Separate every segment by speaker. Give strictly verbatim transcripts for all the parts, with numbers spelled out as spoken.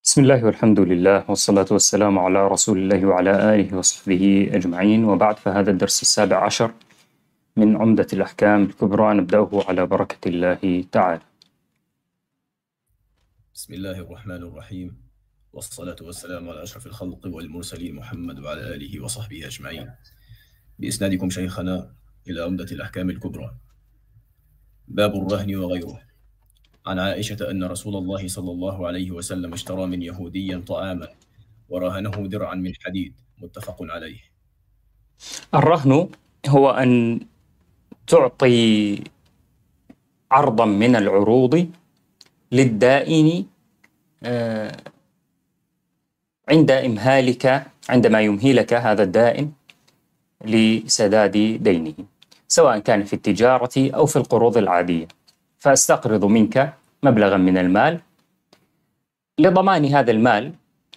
Speaker 1: بسم الله والحمد لله والصلاة والسلام على رسول الله وعلى آله وصحبه أجمعين، وبعد، فهذا الدرس السابع عشر من عمدة الأحكام الكبرى، نبدأه على بركة الله تعالى.
Speaker 2: بسم الله الرحمن الرحيم، والصلاة والسلام على أشرف الخلق والمرسلين محمد وعلى آله وصحبه أجمعين. بإسنادكم شيخنا إلى عمدة الأحكام الكبرى. باب الرهن وغيره. عن عائشة أن رسول الله صلى الله عليه وسلم اشترى من يهودي طعاما ورهنه درعا من حديد، متفق عليه.
Speaker 1: الرهن هو أن تعطي عرضا من العروض للدائن عند إمهالك، عندما يمهلك هذا الدائن لسداد دينه، سواء كان في التجارة أو في القروض العادية. فأستقرض منك مبلغا من المال، لضمان هذا المال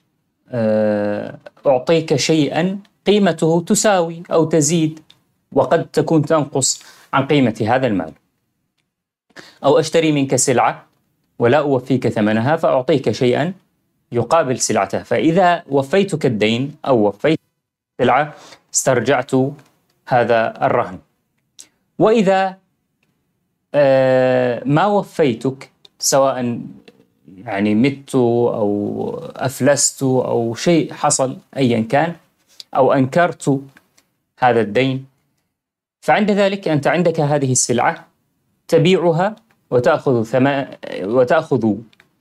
Speaker 1: أعطيك شيئا قيمته تساوي أو تزيد، وقد تكون تنقص عن قيمة هذا المال. أو أشتري منك سلعة ولا أوفيك ثمنها، فأعطيك شيئا يقابل سلعتها، فإذا وفيتك الدين أو وفيت السلعة استرجعت هذا الرهن. وإذا ما وفيتك، سواء يعني مت أو أفلست أو شيء حصل أيا كان، أو أنكرت هذا الدين، فعند ذلك أنت عندك هذه السلعة تبيعها وتأخذ ثمن وتأخذ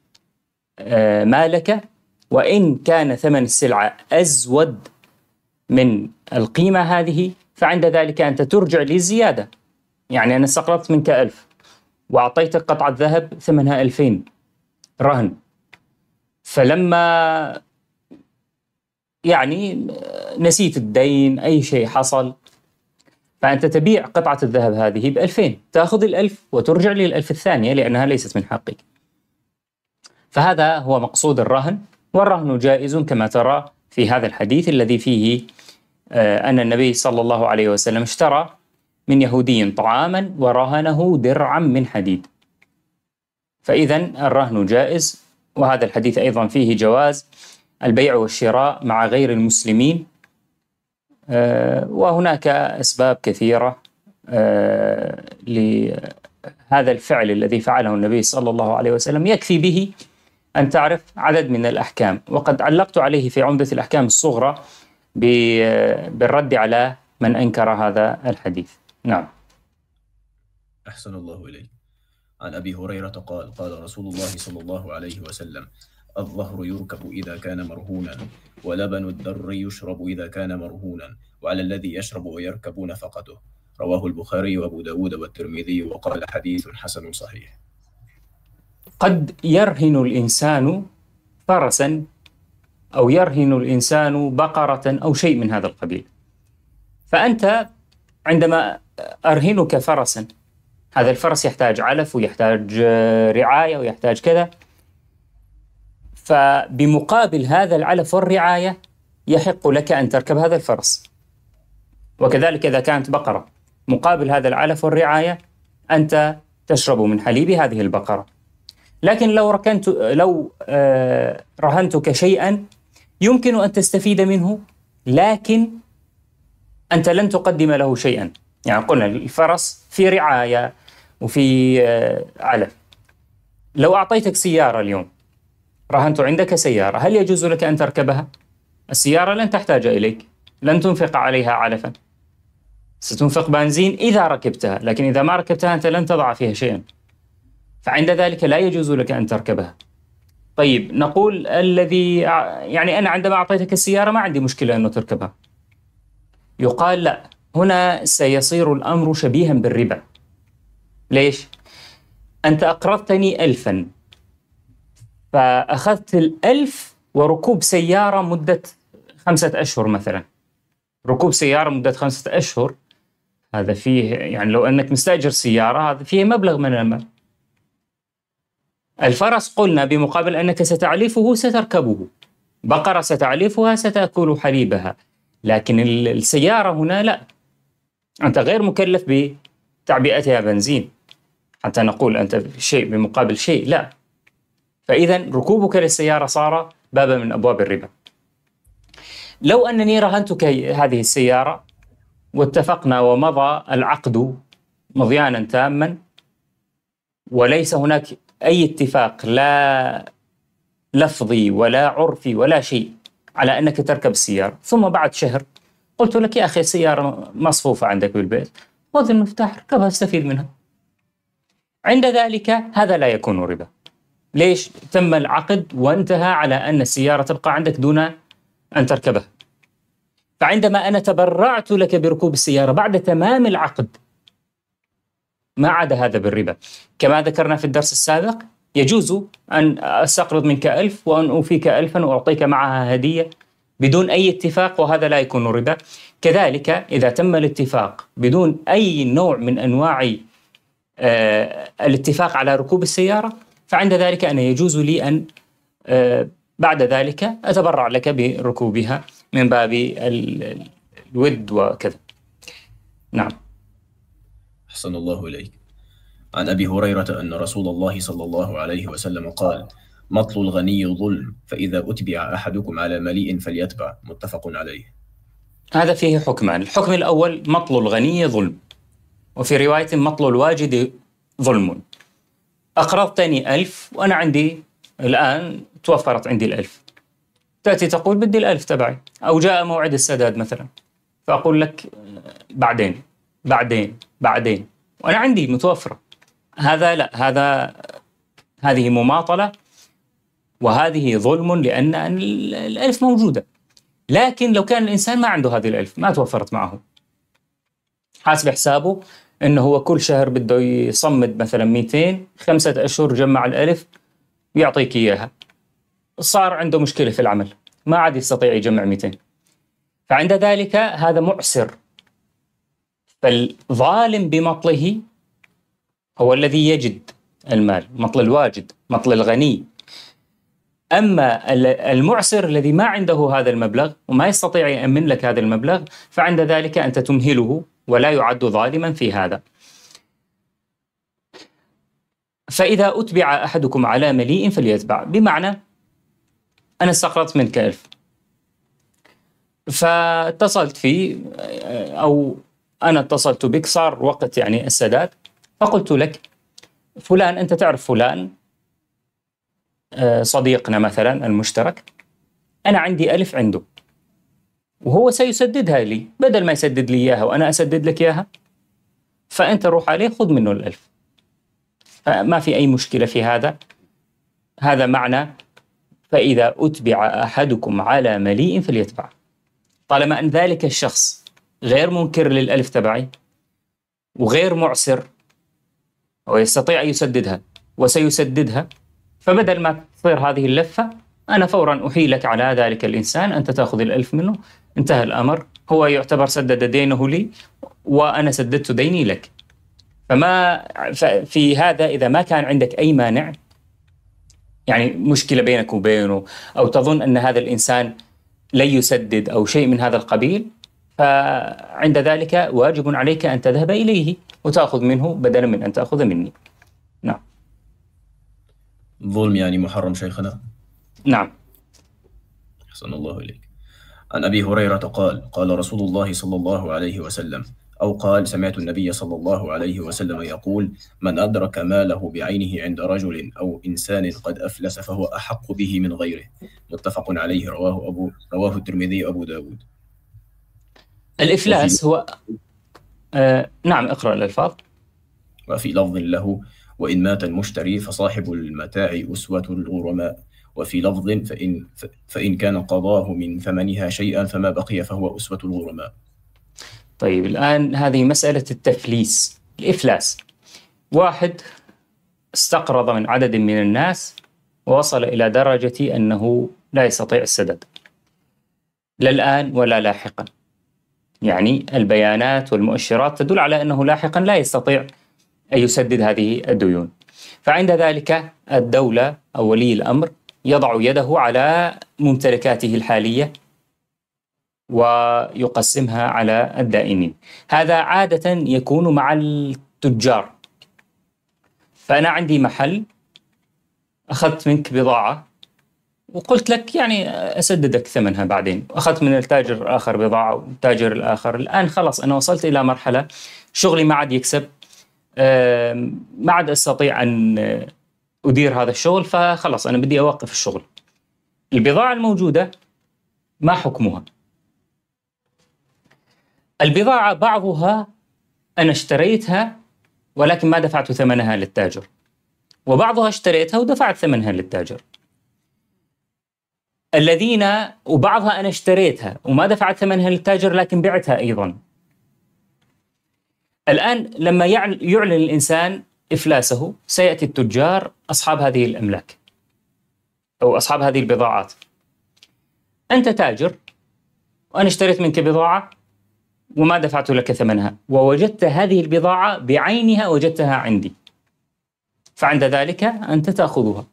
Speaker 1: مالك، وإن كان ثمن السلعة أزود من القيمة هذه، فعند ذلك أنت ترجع لي زيادة. يعني أنا استقرضت منك ألف وأعطيتك قطعة ذهب ثمنها ألفين رهن، فلما يعني نسيت الدين، أي شيء حصل، فأنت تبيع قطعة الذهب هذه بألفين، تأخذ الألف وترجع لي الألف الثانية لأنها ليست من حقك. فهذا هو مقصود الرهن. والرهن جائز كما ترى في هذا الحديث الذي فيه أن النبي صلى الله عليه وسلم اشترى من يهودي طعاما ورهنه درعا من حديد. فإذن الرهن جائز. وهذا الحديث أيضا فيه جواز البيع والشراء مع غير المسلمين، وهناك أسباب كثيرة لهذا الفعل الذي فعله النبي صلى الله عليه وسلم، يكفي به أن تعرف عدد من الأحكام. وقد علقت عليه في عمدة الأحكام الصغرى بالرد على من أنكر هذا الحديث. نعم.
Speaker 2: أحسن الله إليك. عن أبي هريرة قال: قال رسول الله صلى الله عليه وسلم: الظهر يركب إذا كان مرهونا، ولبن الدر يشرب إذا كان مرهونا، وعلى الذي يشرب ويركب نفقته. رواه البخاري وأبو داود والترمذي، وقال: حديث حسن صحيح.
Speaker 1: قد يرهن الإنسان فرسا، أو يرهن الإنسان بقرة أو شيء من هذا القبيل، فأنت عندما أرهنك فرسا، هذا الفرس يحتاج علف ويحتاج رعاية ويحتاج كذا، فبمقابل هذا العلف والرعاية يحق لك أن تركب هذا الفرس. وكذلك إذا كانت بقرة، مقابل هذا العلف والرعاية أنت تشرب من حليب هذه البقرة. لكن لو ركنت لو آه رهنتك شيئا يمكن أن تستفيد منه، لكن أنت لن تقدم له شيئا. يعني قلنا الفرس في رعاية وفي آه علف. لو أعطيتك سيارة اليوم، رهنت عندك سيارة، هل يجوز لك أن تركبها؟ السيارة لن تحتاج إليك، لن تنفق عليها علفا، ستنفق بنزين إذا ركبتها، لكن إذا ما ركبتها أنت لن تضع فيها شيئا، فعند ذلك لا يجوز لك أن تركبها. طيب نقول الذي يعني أنا عندما أعطيتك السيارة ما عندي مشكلة أنه تركبها. يقال لا، هنا سيصير الأمر شبيها بالربا. ليش؟ أنت أقرضتني ألفا، فأخذت الألف وركوب سيارة مدة خمسة أشهر مثلا. ركوب سيارة مدة خمسة أشهر هذا فيه، يعني لو أنك مستأجر سيارة هذا فيه مبلغ من المال. الفرس قلنا بمقابل أنك ستعلفه ستركبه، بقرة ستعلفها ستأكل حليبها، لكن السيارة هنا لا، أنت غير مكلف بتعبئتها بنزين حتى نقول أنت شيء بمقابل شيء، لا. فإذا ركوبك للسيارة صار بابا من أبواب الربا. لو أنني رهنتك هذه السيارة واتفقنا ومضى العقد مضيانا تاما وليس هناك أي اتفاق لا لفظي ولا عرفي ولا شيء على أنك تركب السيارة، ثم بعد شهر قلت لك يا أخي السيارة مصفوفة عندك بالبيت، خذ المفتاح اركبها استفيد منها، عند ذلك هذا لا يكون ربا. ليش؟ تم العقد وانتهى على أن السيارة تبقى عندك دون أن تركبها. فعندما أنا تبرعت لك بركوب السيارة بعد تمام العقد ما عاد هذا بالربا. كما ذكرنا في الدرس السابق يجوز أن أستقرض منك ألف وأن أوفيك ألفا وأعطيك معها هدية بدون أي اتفاق، وهذا لا يكون ربا. كذلك إذا تم الاتفاق بدون أي نوع من أنواع آه الاتفاق على ركوب السيارة، فعند ذلك أنا يجوز لي أن آه بعد ذلك أتبرع لك بركوبها من باب الود وكذا. نعم.
Speaker 2: أحسن الله إليك. عن أبي هريرة أن رسول الله صلى الله عليه وسلم قال: مطل الغني ظلم، فإذا أتبع أحدكم على مليء فليتبع. متفق عليه.
Speaker 1: هذا فيه حكمان. الحكم الأول مطل الغني ظلم، وفي رواية مطل الواجد ظلم. أقرضتني ألف وأنا عندي الآن توفرت عندي الألف، تأتي تقول بدي الألف تبعي، أو جاء موعد السداد مثلا فأقول لك بعدين بعدين بعدين وأنا عندي متوفرة. هذا لا، هذا هذه مماطلة وهذه ظلم، لأن الألف موجودة. لكن لو كان الإنسان ما عنده هذه الألف، ما توفرت معه، حاسب حسابه إنه هو كل شهر بده يصمد مثلا مئتين، خمسة أشهر جمع الألف ويعطيك إياها، صار عنده مشكلة في العمل ما عاد يستطيع يجمع مئتين، فعند ذلك هذا معسر. فالظالم بمطله هو الذي يجد المال، مطل الواجد، مطل الغني. أما المعسر الذي ما عنده هذا المبلغ وما يستطيع يأمن لك هذا المبلغ، فعند ذلك أنت تمهله ولا يعد ظالما في هذا. فإذا أتبع أحدكم على مليء فليتبع، بمعنى أنا استقرضت منك ألف فاتصلت فيه أو أنا اتصلت بك، صار وقت يعني السداد، فقلت لك فلان، أنت تعرف فلان صديقنا مثلا المشترك، أنا عندي ألف عنده وهو سيسددها لي، بدل ما يسدد لي إياها وأنا أسدد لك إياها، فأنت روح عليه خذ منه الألف، فما في أي مشكلة في هذا. هذا معنى فإذا أتبع أحدكم على مليء فليتبع، طالما أن ذلك الشخص غير منكر للألف تبعي وغير معسر ويستطيع أن يسددها وسيسددها، فبدل ما تصير هذه اللفة أنا فورا أحيلك على ذلك الإنسان، أنت تأخذ الألف منه، انتهى الأمر، هو يعتبر سدد دينه لي وأنا سددت ديني لك. فما في هذا إذا ما كان عندك أي مانع، يعني مشكلة بينك وبينه أو تظن أن هذا الإنسان لا يسدد أو شيء من هذا القبيل، فعند ذلك واجب عليك أن تذهب إليه وتأخذ منه بدلا من أن تأخذ مني. نعم.
Speaker 2: ظلم يعني محرم شيخنا؟
Speaker 1: نعم.
Speaker 2: أحسن الله إليك. عن أبي هريرة قال: قال رسول الله صلى الله عليه وسلم، أو قال: سمعت النبي صلى الله عليه وسلم يقول: من أدرك ماله بعينه عند رجل أو إنسان قد أفلس فهو أحق به من غيره. متفق عليه. رواه أبو رواه الترمذي أبو داود.
Speaker 1: الإفلاس هو آه نعم، اقرأ الألفاظ.
Speaker 2: وفي لفظ له: وإن مات المشتري فصاحب المتاع أسوة الغرماء. وفي لفظ: فإن, فإن كان قضاه من ثمنها شيئا فما بقي فهو أسوة الغرماء.
Speaker 1: طيب الآن هذه مسألة التفليس، الإفلاس. واحد استقرض من عدد من الناس ووصل إلى درجة أنه لا يستطيع السداد، لا الآن ولا لاحقا، يعني البيانات والمؤشرات تدل على أنه لاحقا لا يستطيع أن يسدد هذه الديون. فعند ذلك الدولة أو ولي الأمر يضع يده على ممتلكاته الحالية ويقسمها على الدائنين. هذا عادة يكون مع التجار. فأنا عندي محل، أخذت منك بضاعة وقلت لك يعني أسددك ثمنها بعدين، أخذت من التاجر الآخر بضاعة والتاجر الآخر. الآن خلاص أنا وصلت إلى مرحلة شغلي ما عاد يكسب، ما عاد أستطيع أن أدير هذا الشغل، فخلاص أنا بدي أوقف الشغل. البضاعة الموجودة ما حكمها؟ البضاعة بعضها أنا اشتريتها ولكن ما دفعت ثمنها للتاجر، وبعضها اشتريتها ودفعت ثمنها للتاجر. الذين وبعضها أنا اشتريتها وما دفعت ثمنها للتاجر لكن بعتها أيضا. الآن لما يعلن الإنسان إفلاسه سيأتي التجار أصحاب هذه الأملاك أو أصحاب هذه البضاعات. أنت تاجر وأنا اشتريت منك بضاعة وما دفعت لك ثمنها، ووجدت هذه البضاعة بعينها وجدتها عندي، فعند ذلك أنت تأخذها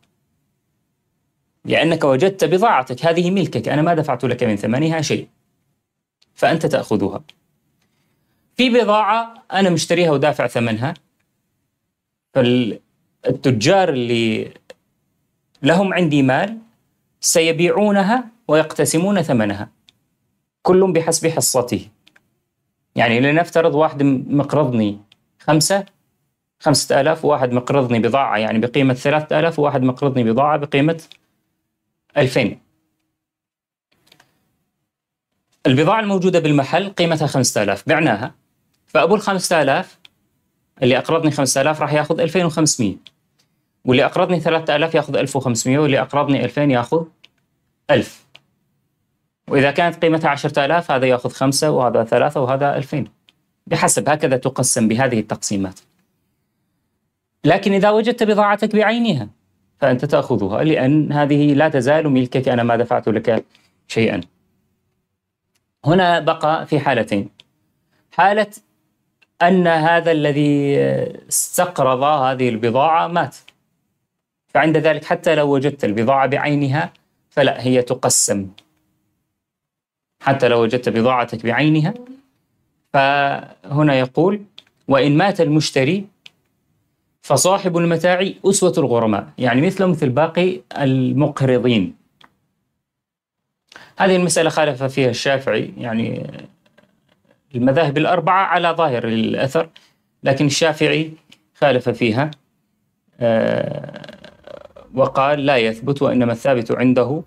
Speaker 1: لأنك وجدت بضاعتك هذه ملكك، أنا ما دفعت لك من ثمنها شيء فأنت تأخذها. في بضاعة أنا مشتريها ودافع ثمنها، فالتجار اللي لهم عندي مال سيبيعونها ويقتسمون ثمنها كل بحسب حصته. يعني لنفترض واحد مقرضني خمسة خمسة آلاف، وواحد مقرضني بضاعة يعني بقيمة ثلاثة آلاف، وواحد مقرضني بضاعة بقيمة ألفين. البضاعة الموجودة بالمحل قيمتها خمسة آلاف، بعناها، فأبو الخمسة آلاف اللي أقرضني خمسة آلاف راح يأخذ ألفين وخمسمية، واللي أقرضني ثلاثة آلاف يأخذ ألف وخمسمية، واللي أقرضني ألفين يأخذ ألف. وإذا كانت قيمتها عشرة آلاف هذا يأخذ خمسة وهذا ثلاثة وهذا ألفين، بحسب، هكذا تقسم بهذه التقسيمات. لكن إذا وجدت بضاعتك بعينها فأنت تأخذها لأن هذه لا تزال ملكك، أنا ما دفعت لك شيئا. هنا بقى في حالتين: حالة أن هذا الذي استقرض هذه البضاعة مات، فعند ذلك حتى لو وجدت البضاعة بعينها فلا، هي تقسم. حتى لو وجدت بضاعتك بعينها، فهنا يقول: وإن مات المشتري فصاحب المتاع أسوة الغرماء، يعني مثله مثل باقي المقرضين. هذه المسألة خالف فيها الشافعي، يعني المذاهب الأربعة على ظاهر الأثر، لكن الشافعي خالف فيها وقال لا يثبت، وإنما الثابت عنده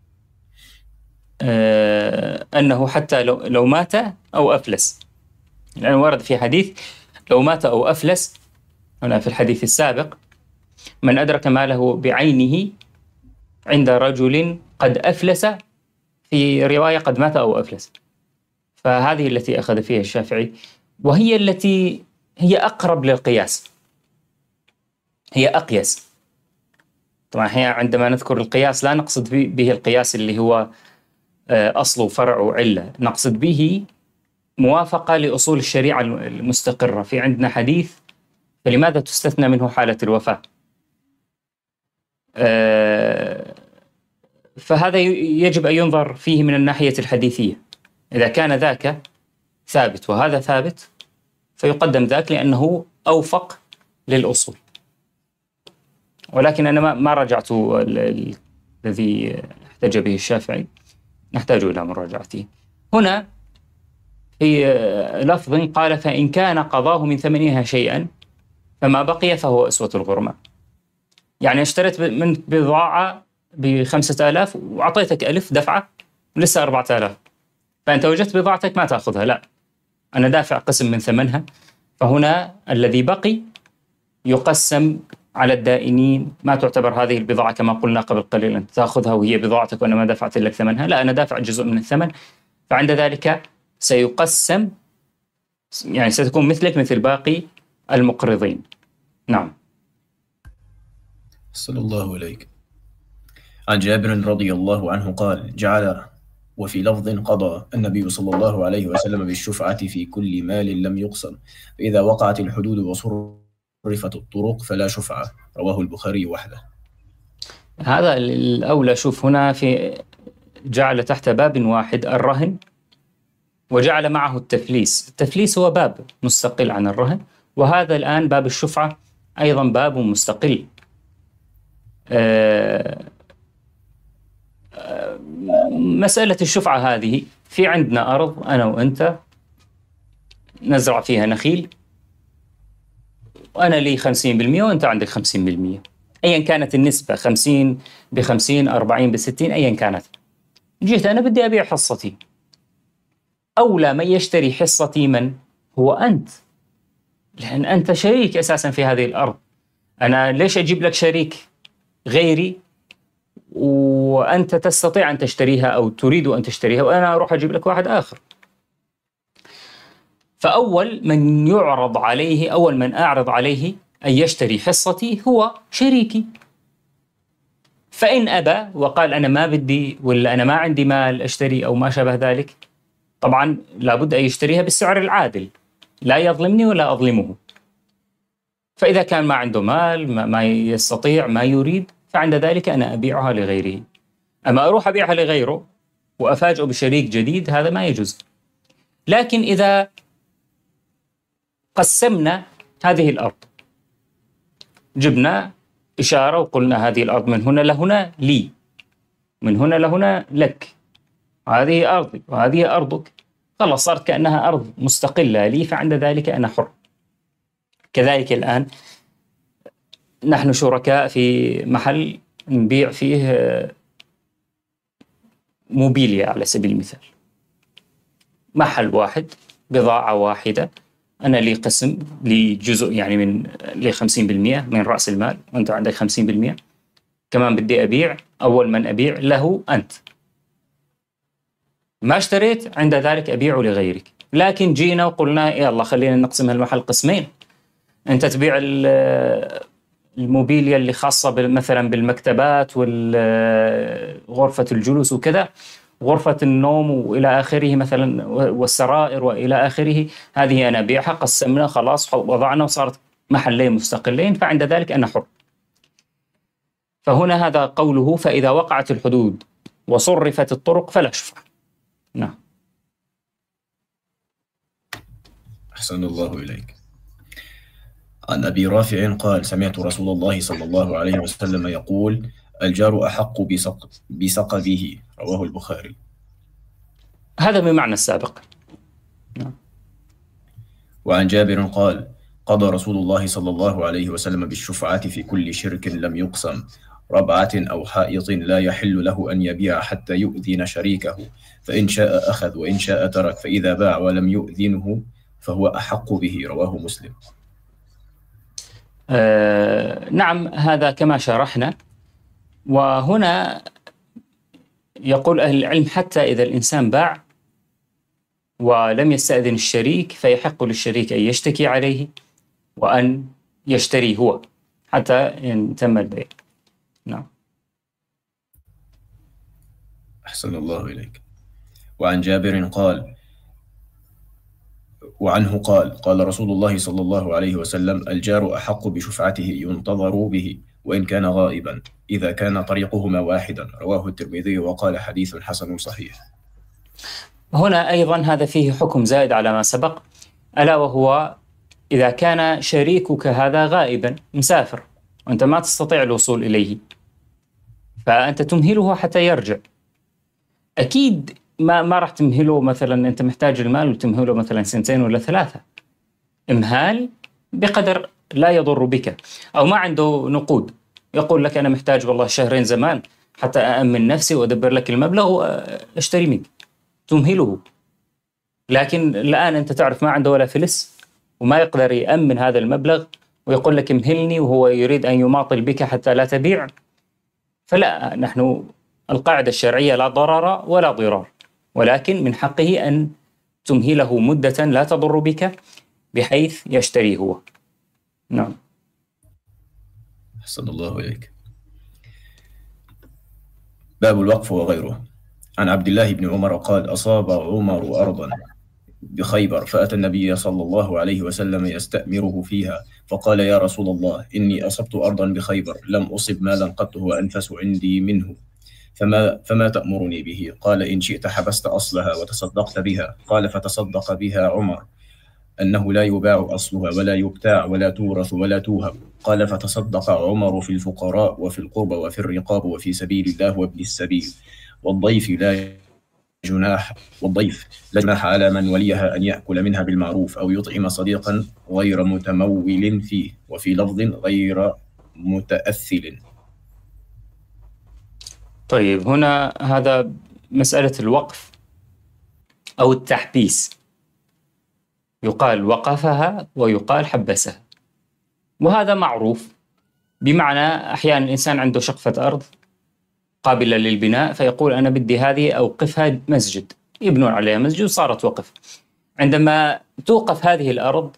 Speaker 1: أنه حتى لو لو مات أو أفلس، لأنه يعني ورد في حديث لو مات أو أفلس. هنا في الحديث السابق: من أدرك ماله بعينه عند رجل قد أفلس، في رواية قد مات أو أفلس. فهذه التي أخذ فيها الشافعي، وهي التي هي أقرب للقياس، هي أقيس. طبعا هي عندما نذكر القياس لا نقصد به القياس اللي هو أصل وفرع وعلة، نقصد به موافقة لأصول الشريعة المستقرة. في عندنا حديث: فلماذا تستثنى منه حالة الوفاة؟ فهذا يجب أن ينظر فيه من الناحية الحديثية. إذا كان ذاك ثابت وهذا ثابت فيقدم ذاك لأنه أوفق للأصول. ولكن أنا ما رجعت الذي احتج به الشافعي، نحتاج إلى مراجعته. هنا في لفظ قال: فإن كان قضاه من ثمنها شيئا فما بقي فهو أسوة الغرماء. يعني اشتريت من بضاعة بخمسة آلاف وأعطيتك ألف دفعة ولسه أربعة آلاف، فأنت وجدت بضاعتك ما تأخذها، لا، أنا دافع قسم من ثمنها. فهنا الذي بقي يقسم على الدائنين. ما تعتبر هذه البضاعة كما قلنا قبل قليل أنت تأخذها وهي بضاعتك وأنا ما دفعت لك ثمنها، لا، أنا دافع جزء من الثمن، فعند ذلك سيقسم، يعني ستكون مثلك مثل باقي المقرضين. نعم.
Speaker 2: صلى الله عليك. عن جابر رضي الله عنه قال: جعل وفي لفظ قضى النبي صلى الله عليه وسلم بالشفعة في كل مال لم يقسم، فإذا وقعت الحدود وصرفت الطرق فلا شفعة. رواه البخاري وحده.
Speaker 1: هذا الأولى. شوف هنا في جعل تحت باب واحد الرهن، وجعل معه التفليس. التفليس هو باب مستقل عن الرهن، وهذا الآن باب الشفعة أيضا باب مستقل. آه مسألة الشفعة هذه، في عندنا أرض أنا وأنت نزرع فيها نخيل، وأنا لي خمسين بالمئة وأنت عندك خمسين بالمئة، أيا كانت النسبة، خمسين بخمسين، أربعين بستين، أيا كانت. جيت أنا بدي أبيع حصتي، أولى من يشتري حصتي من؟ هو أنت، لأن أنت شريك أساسا في هذه الأرض. أنا ليش أجيب لك شريك غيري وأنت تستطيع أن تشتريها أو تريد أن تشتريها وأنا أروح أجيب لك واحد آخر؟ فأول من يعرض عليه، أول من أعرض عليه أن يشتري حصتي هو شريكي. فإن أبى وقال أنا ما بدي، ولا أنا ما عندي مال أشتري أو ما شابه ذلك، طبعا لابد أن يشتريها بالسعر العادل، لا يظلمني ولا أظلمه. فإذا كان ما عنده مال، ما, ما يستطيع، ما يريد، فعند ذلك أنا أبيعها لغيره. أما أروح أبيعها لغيره وأفاجئ بشريك جديد، هذا ما يجوز. لكن إذا قسمنا هذه الأرض، جبنا إشارة وقلنا هذه الأرض من هنا لهنا لي، من هنا لهنا لك، هذه أرضي وهذه أرضك، خلاص صارت كأنها أرض مستقلة لي، فعند ذلك أنا حر. كذلك الآن نحن شركاء في محل نبيع فيه موبيليا على سبيل المثال، محل واحد، بضاعة واحدة، أنا لي قسم، لي جزء يعني من لي خمسين بالمئة من رأس المال وأنت عندك خمسين بالمئة. كمان بدي أبيع، أول من أبيع له أنت، ما اشتريت عند ذلك أبيعه لغيرك. لكن جينا وقلنا يلا خلينا نقسم هالمحل قسمين، أنت تبيع الموبيليا اللي خاصة مثلا بالمكتبات وغرفة الجلوس وكذا، غرفة النوم وإلى آخره مثلا، والسرائر وإلى آخره، هذه أنا أبيعها. قسمنا خلاص وضعنا وصارت محلين مستقلين، فعند ذلك أنا حر. فهنا هذا قوله فإذا وقعت الحدود وصرفت الطرق فلا شفعة. نعم.
Speaker 2: أحسن الله إليك. عن أبي رافع قال سمعت رسول الله صلى الله عليه وسلم يقول الجار أحق بسق بسقبه، رواه البخاري.
Speaker 1: هذا بمعنى السابق. نعم.
Speaker 2: وعن جابر قال قضى رسول الله صلى الله عليه وسلم بالشفعة في كل شرك لم يقسم، ربعة أو حائط لا يحل له أن يبيع حتى يؤذن شريكه، فإن شاء أخذ وإن شاء ترك، فإذا باع ولم يؤذنه فهو أحق به، رواه مسلم.
Speaker 1: آه نعم، هذا كما شرحنا. وهنا يقول أهل العلم حتى إذا الإنسان باع ولم يستأذن الشريك فيحق للشريك أن يشتكي عليه وأن يشتري هو حتى إن تم البيع. نعم.
Speaker 2: أحسن الله إليك. وعن جابر قال وعنه قال قال رسول الله صلى الله عليه وسلم الجار أحق بشفعته ينتظر به وإن كان غائبا إذا كان طريقهما واحدا، رواه الترمذي وقال حديث حسن صحيح.
Speaker 1: هنا أيضا هذا فيه حكم زائد على ما سبق، ألا وهو إذا كان شريكك هذا غائبا مسافر وأنت ما تستطيع الوصول إليه، فأنت تمهله حتى يرجع. أكيد ما ما راح تمهله مثلا، أنت محتاج المال وتمهله مثلا سنتين ولا ثلاثة، إمهال بقدر لا يضر بك. أو ما عنده نقود، يقول لك أنا محتاج والله شهرين زمان حتى أأمن نفسي وأدبر لك المبلغ وأشتري منك، تمهله. لكن الآن أنت تعرف ما عنده ولا فلس وما يقدر يأمن هذا المبلغ ويقول لك امهلني وهو يريد أن يماطل بك حتى لا تبيع. فلا، نحن القاعدة الشرعية لا ضرر ولا ضرار، ولكن من حقه أن تمهله مدة لا تضر بك بحيث يشتري هو. نعم.
Speaker 2: أحسن الله إليك. باب الوقف وغيره. عن عبد الله بن عمر قال أصاب عمر أرضا بخيبر فأتى النبي صلى الله عليه وسلم يستأمره فيها، فقال يا رسول الله إني أصبت أرضا بخيبر لم أصب مالا قط هو أنفس عندي منه، فما, فما تأمرني به؟ قال إن شئت حبست أصلها وتصدقت بها. قال فتصدق بها عمر أنه لا يباع أصلها ولا يبتاع ولا تورث ولا توهب. قال فتصدق عمر في الفقراء وفي القربى وفي الرقاب وفي سبيل الله وابن السبيل. والضيف لا جناح والضيف لا جناح على من وليها أن يأكل منها بالمعروف أو يطعم صديقا غير متمول فيه، وفي لفظ غير متأثل.
Speaker 1: طيب هنا هذا مسألة الوقف أو التحبيس، يقال وقفها ويقال حبسها، وهذا معروف. بمعنى أحيانا الإنسان عنده شقفة أرض قابلة للبناء فيقول أنا بدي هذه أوقفها مسجد، يبنون عليها مسجد وصارت وقف. عندما توقف هذه الأرض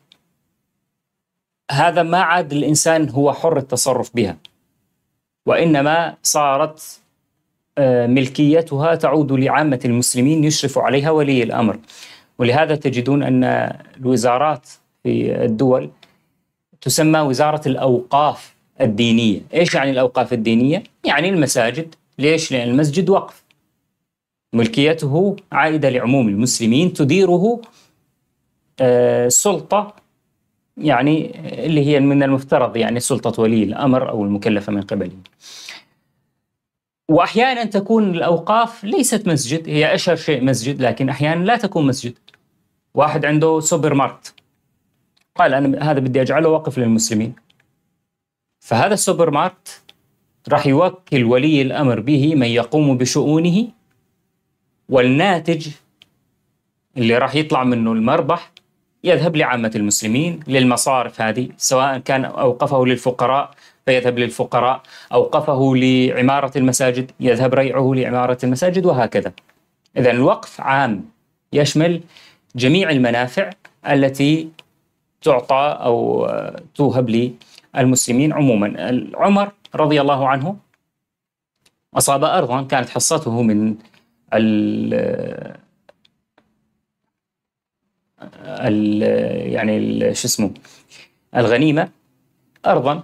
Speaker 1: هذا ما عاد الإنسان هو حر التصرف بها، وإنما صارت ملكيتها تعود لعامة المسلمين يشرف عليها ولي الأمر. ولهذا تجدون أن الوزارات في الدول تسمى وزارة الأوقاف الدينية. إيش يعني الأوقاف الدينية؟ يعني المساجد. ليش؟ لأن المسجد وقف، ملكيته عائدة لعموم المسلمين، تديره آه سلطة يعني اللي هي من المفترض يعني سلطة ولي الأمر أو المكلفة من قبله. وأحيانا تكون الأوقاف ليست مسجد، هي أشهر شيء مسجد، لكن أحيانا لا تكون مسجد. واحد عنده سوبر ماركت قال أنا هذا بدي أجعله وقف للمسلمين، فهذا السوبر ماركت راح يوكل ولي الأمر به من يقوم بشؤونه، والناتج اللي راح يطلع منه المربح يذهب لعامة المسلمين للمصارف هذه، سواء كان أوقفه للفقراء فيذهب للفقراء، أوقفه لعمارة المساجد يذهب ريعه لعمارة المساجد، وهكذا. إذن الوقف عام يشمل جميع المنافع التي تعطى أو توهب للمسلمين عموما. عمر رضي الله عنه أصاب أرضا كانت حصته من ال ال يعني ال شو اسمه الغنيمة أرضا.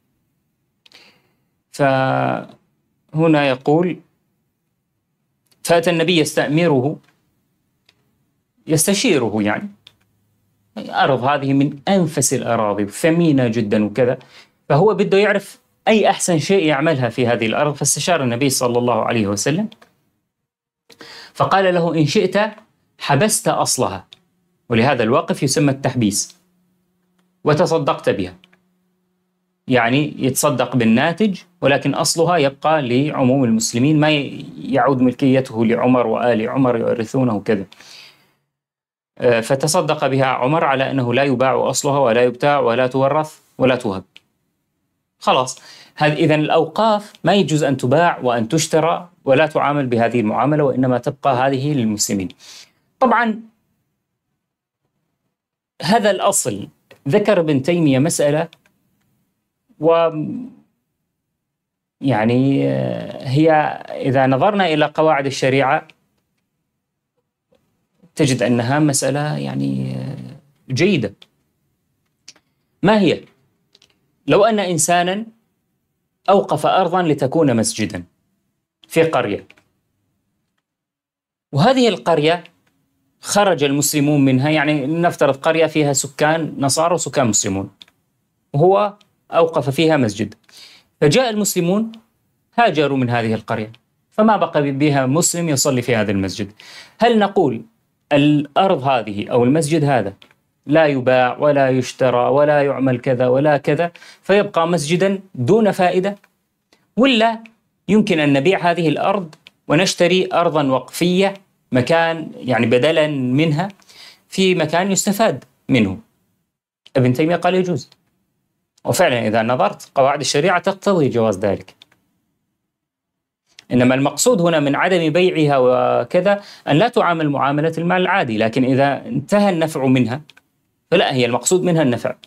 Speaker 1: فهنا يقول فأتى النبي يستأمره يستشيره، يعني أرض هذه من أنفس الأراضي ثمينة جدا وكذا، فهو بده يعرف أي أحسن شيء يعملها في هذه الأرض. فاستشار النبي صلى الله عليه وسلم فقال له إن شئت حبست أصلها، ولهذا الوقف يسمى التحبيس، وتصدقت بها، يعني يتصدق بالناتج ولكن أصلها يبقى لعموم المسلمين، ما يعود ملكيته لعمر وآل عمر يورثونه كذا. فتصدق بها عمر على أنه لا يباع أصلها ولا يبتاع ولا تورث ولا توهب. خلاص، هذه إذن الأوقاف ما يجوز أن تباع وأن تشترى ولا تعامل بهذه المعاملة، وإنما تبقى هذه للمسلمين. طبعا هذا الأصل ذكر ابن تيمية مسألة، و يعني هي إذا نظرنا إلى قواعد الشريعة تجد أنها مسألة يعني جيدة. ما هي؟ لو أن إنسانا أوقف أرضا لتكون مسجدا في قرية، وهذه القرية خرج المسلمون منها، يعني نفترض قرية فيها سكان نصارى وسكان مسلمون، وهو أوقف فيها مسجد، فجاء المسلمون هاجروا من هذه القرية فما بقى بها مسلم يصلي في هذا المسجد. هل نقول الأرض هذه أو المسجد هذا لا يباع ولا يشترى ولا يعمل كذا ولا كذا فيبقى مسجدا دون فائدة؟ ولا يمكن أن نبيع هذه الأرض ونشتري أرضا وقفية مكان يعني بدلا منها في مكان يستفاد منه؟ ابن تيمية قال يجوز، وفعلا إذا نظرت قواعد الشريعة تقتضي جواز ذلك. إنما المقصود هنا من عدم بيعها وكذا أن لا تعامل معاملة المال العادي، لكن إذا انتهى النفع منها فلا، هي المقصود منها النفع.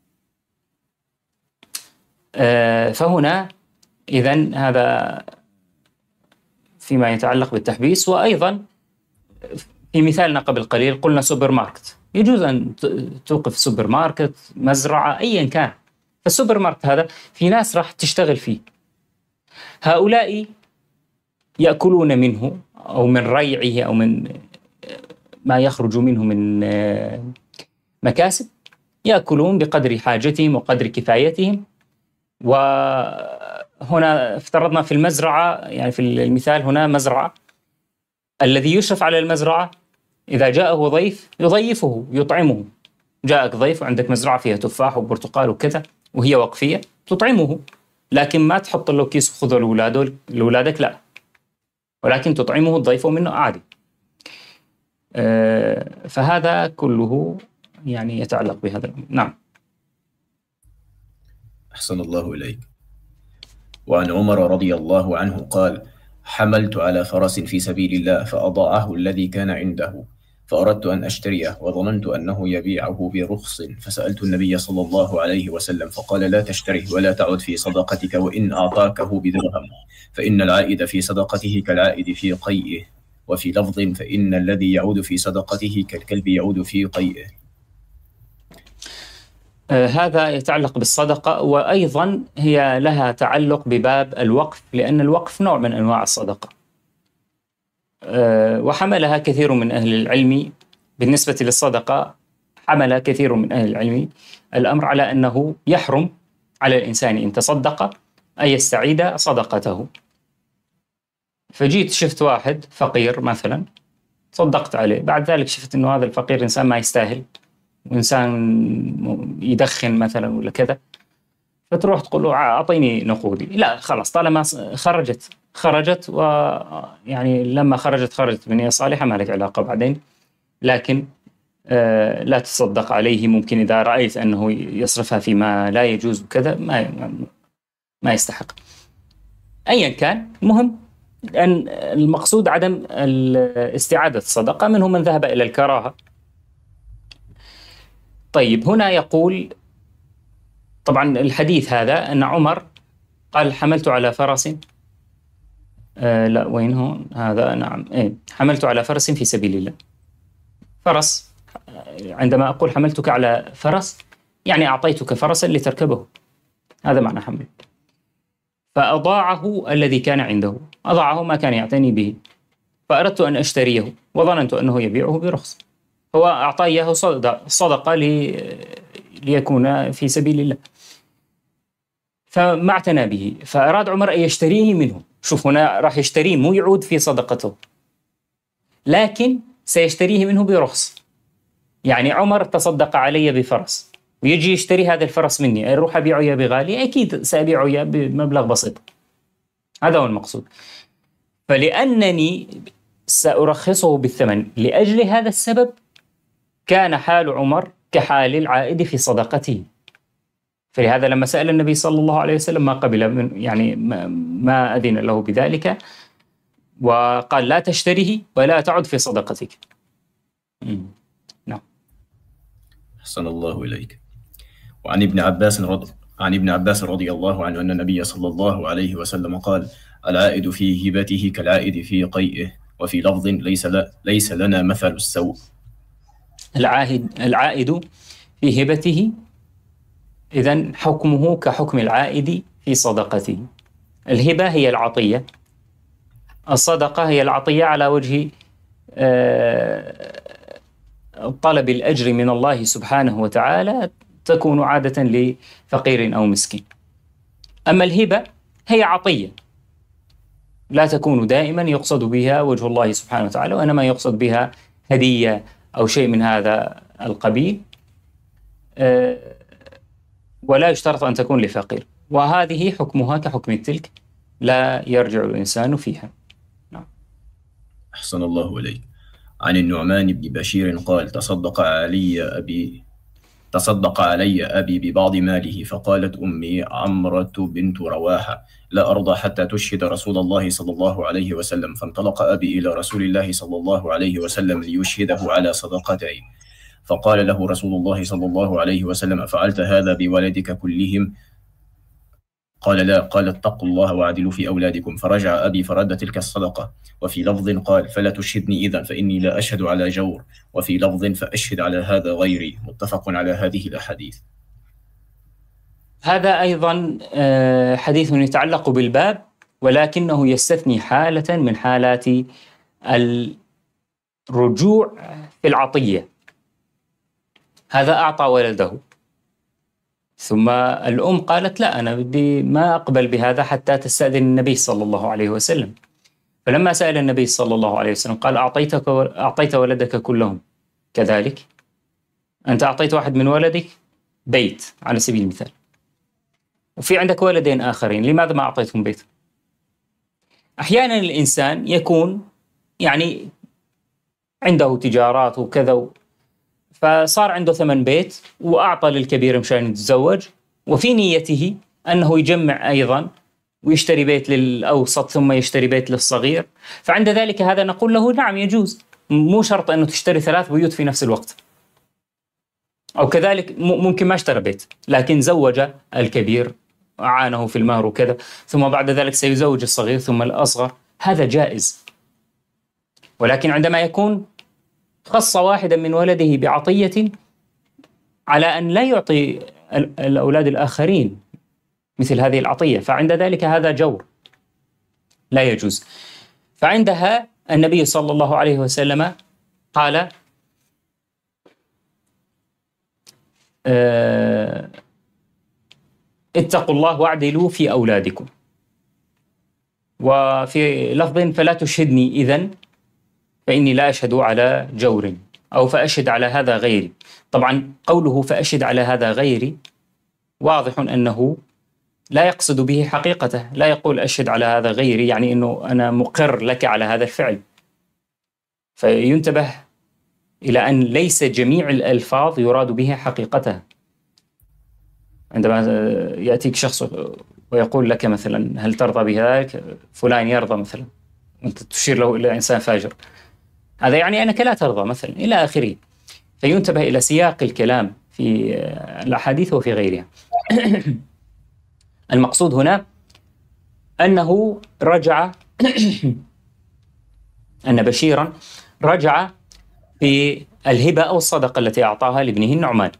Speaker 1: آه فهنا إذن هذا فيما يتعلق بالتحبيس. وأيضا في مثالنا قبل قليل قلنا سوبر ماركت، يجوز أن توقف سوبر ماركت، مزرعة، أيا كان. فالسوبر ماركت هذا في ناس راح تشتغل فيه، هؤلاء يأكلون منه أو من ريعه أو من ما يخرج منه من مكاسب، يأكلون بقدر حاجتهم وقدر كفايتهم، هنا افترضنا في المزرعة، يعني في المثال هنا مزرعة، الذي يشرف على المزرعة إذا جاءه ضيف يضيفه يطعمه. جاءك ضيف وعندك مزرعة فيها تفاح وبرتقال وكذا وهي وقفية، تطعمه، لكن ما تحط له كيس خذه لأولادك، لا، ولكن تطعمه تضيفه منه عادي. أه فهذا كله يعني يتعلق بهذا الأمر. نعم.
Speaker 2: أحسن الله إليك. وعن عمر رضي الله عنه قال: حملت على فرس في سبيل الله فأضاعه الذي كان عنده، فأردت أن أشتريه وظننت أنه يبيعه برخص، فسألت النبي صلى الله عليه وسلم فقال: لا تشتره ولا تعد في صدقتك، وإن أعطاكه بدرهم فإن العائد في صدقته كالعائد في قيئه، وفي لفظ: فإن الذي يعود في صدقته كالكلب يعود في قيئه.
Speaker 1: آه هذا يتعلق بالصدقة، وأيضا هي لها تعلق بباب الوقف، لأن الوقف نوع من أنواع الصدقة. أه وحملها كثير من أهل العلم بالنسبة للصدقة، حمل كثير من أهل العلم الأمر على أنه يحرم على الإنسان إن تصدق أن يستعيد صدقته. فجيت شفت واحد فقير مثلا، صدقت عليه، بعد ذلك شفت أنه هذا الفقير إنسان ما يستاهل، وإنسان يدخن مثلا ولا كذا، فتروح تقول له أعطيني نقودي. لا خلاص، طالما خرجت خرجت ويعني لما خرجت خرجت بنية صالحة، ما لك علاقة بعدين، لكن آه لا تصدق عليه. ممكن إذا رأيت أنه يصرفها فيما لا يجوز وكذا ما ما يستحق. أيا كان، المهم أن المقصود عدم استعادة الصدقة. منهم من ذهب إلى الكراهة. طيب هنا يقول طبعا الحديث هذا أن عمر قال: حملت على فرس، آه لا وين هون هذا، نعم إيه حملت على فرس في سبيل الله. فرس، عندما أقول حملتك على فرس يعني أعطيتك فرسا لتركبه، هذا معنى حمل. فأضاعه الذي كان عنده، أضاعه ما كان يعتني به، فأردت أن أشتريه وظننت أنه يبيعه برخص. هو أعطاه إياه صدقة لي ليكون في سبيل الله، فما اعتنى به، فأراد عمر أن يشتريه منه. شوف هنا راح يشتريه، مو يعود في صدقته، لكن سيشتريه منه برخص. يعني عمر تصدق علي بفرس ويجي يشتري هذا الفرس مني، أروح أبيعه إياه بغالي؟ أكيد سأبيعه إياه بمبلغ بسيط. هذا هو المقصود. فلأنني سأرخصه بالثمن لأجل هذا السبب، كان حال عمر كحال العائد في صدقته. فلهذا لما سأل النبي صلى الله عليه وسلم ما قبل من، يعني ما أذن له بذلك، وقال: لا تشتريه ولا تعد في صدقتك. نعم.
Speaker 2: أحسن الله إليك. وعن ابن عباس رضي عن ابن عباس رضي الله عنه أن النبي صلى الله عليه وسلم قال: العائد في هبته كالعائد في قيئه، وفي لفظ: ليس ل... ليس لنا مثل السوء.
Speaker 1: العائد العائد في هبته إذن حكمه كحكم العائد في صدقته. الهبة هي العطية، الصدقة هي العطية على وجه طلب الأجر من الله سبحانه وتعالى، تكون عادة لفقير أو مسكين. أما الهبة هي عطية لا تكون دائما يقصد بها وجه الله سبحانه وتعالى، وإنما يقصد بها هدية أو شيء من هذا القبيل، ولا يشترط أن تكون لفقير، وهذه حكمها كحكم تلك، لا يرجع الإنسان فيها. نعم.
Speaker 2: أحسن الله إليك. عن النعمان بن بشير قال: تصدق علي أبي تصدق علي أبي ببعض ماله، فقالت أمي عمرة بنت رواحة: لا أرضى حتى تشهد رسول الله صلى الله عليه وسلم. فانطلق أبي إلى رسول الله صلى الله عليه وسلم ليشهده على صدقتين، فقال له رسول الله صلى الله عليه وسلم: أفعلت هذا بولدك كلهم؟ قال: لا. قال: اتقوا الله واعدلوا في أولادكم. فرجع أبي فرد تلك الصدقة. وفي لفظ قال: فلا تشهدني إذن فإني لا أشهد على جور. وفي لفظ: فأشهد على هذا غيري. متفق على هذه الأحاديث.
Speaker 1: هذا أيضا حديث يتعلق بالباب، ولكنه يستثني حالة من حالات الرجوع في العطية. هذا أعطى ولده ثم الأم قالت لا، أنا بدي ما أقبل بهذا حتى تستأذن النبي صلى الله عليه وسلم. فلما سأل النبي صلى الله عليه وسلم قال أعطيتك أعطيت ولدك كلهم كذلك؟ أنت أعطيت واحد من ولدك بيت على سبيل المثال، وفي عندك ولدين آخرين، لماذا ما أعطيتهم بيت؟ أحيانا الإنسان يكون يعني عنده تجارات وكذا، فصار عنده ثمن بيت وأعطى للكبير مشان يتزوج، وفي نيته أنه يجمع أيضا ويشتري بيت للأوسط ثم يشتري بيت للصغير. فعند ذلك هذا نقول له نعم يجوز، مو شرط أنه تشتري ثلاث بيوت في نفس الوقت. أو كذلك ممكن ما اشترى بيت لكن زوج الكبير، أعانه في المهر وكذا، ثم بعد ذلك سيزوج الصغير ثم الأصغر، هذا جائز. ولكن عندما يكون خص واحدا من ولده بعطية على أن لا يعطي الأولاد الآخرين مثل هذه العطية، فعند ذلك هذا جور لا يجوز. فعندها النبي صلى الله عليه وسلم قال آه اتقوا الله واعدلوا في أولادكم، وفي لفظ فلا تشهدني إذن فإني لا أشهد على جور، أو فأشهد على هذا غيري. طبعا قوله فأشهد على هذا غيري واضح أنه لا يقصد به حقيقته، لا يقول أشهد على هذا غيري يعني أنه أنا مقر لك على هذا الفعل. فينتبه إلى أن ليس جميع الألفاظ يراد به حقيقتها. عندما يأتيك شخص ويقول لك مثلا هل ترضى بذلك؟ فلان يرضى مثلا، أنت تشير له إلى إنسان فاجر، هذا يعني أنك لا ترضى مثلا إلى آخره. فينتبه إلى سياق الكلام في الأحاديث وفي غيرها. المقصود هنا أنه رجع أن بشيرا رجع في الهبة أو الصدقة التي أعطاها لابنه النعمان.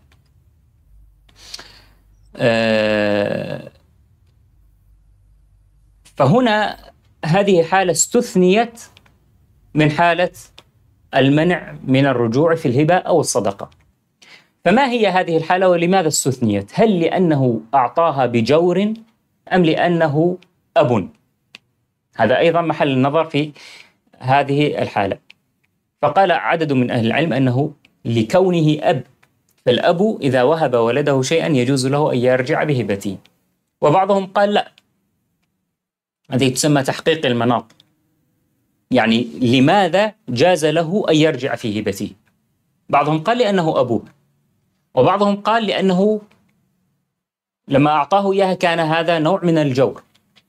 Speaker 1: فهنا هذه حالة استثنيت من حالة المنع من الرجوع في الهبة أو الصدقة. فما هي هذه الحالة ولماذا استثنيت؟ هل لأنه أعطاها بجور أم لأنه أب؟ هذا أيضا محل النظر في هذه الحالة. فقال عدد من أهل العلم أنه لكونه أب، فالأب إذا وهب ولده شيئا يجوز له أن يرجع بهبته. وبعضهم قال لا، هذه تسمى تحقيق المناط، يعني لماذا جاز له أن يرجع في هبته؟ بعضهم قال لأنه أبوه، وبعضهم قال لأنه لما أعطاه إياها كان هذا نوع من الجور.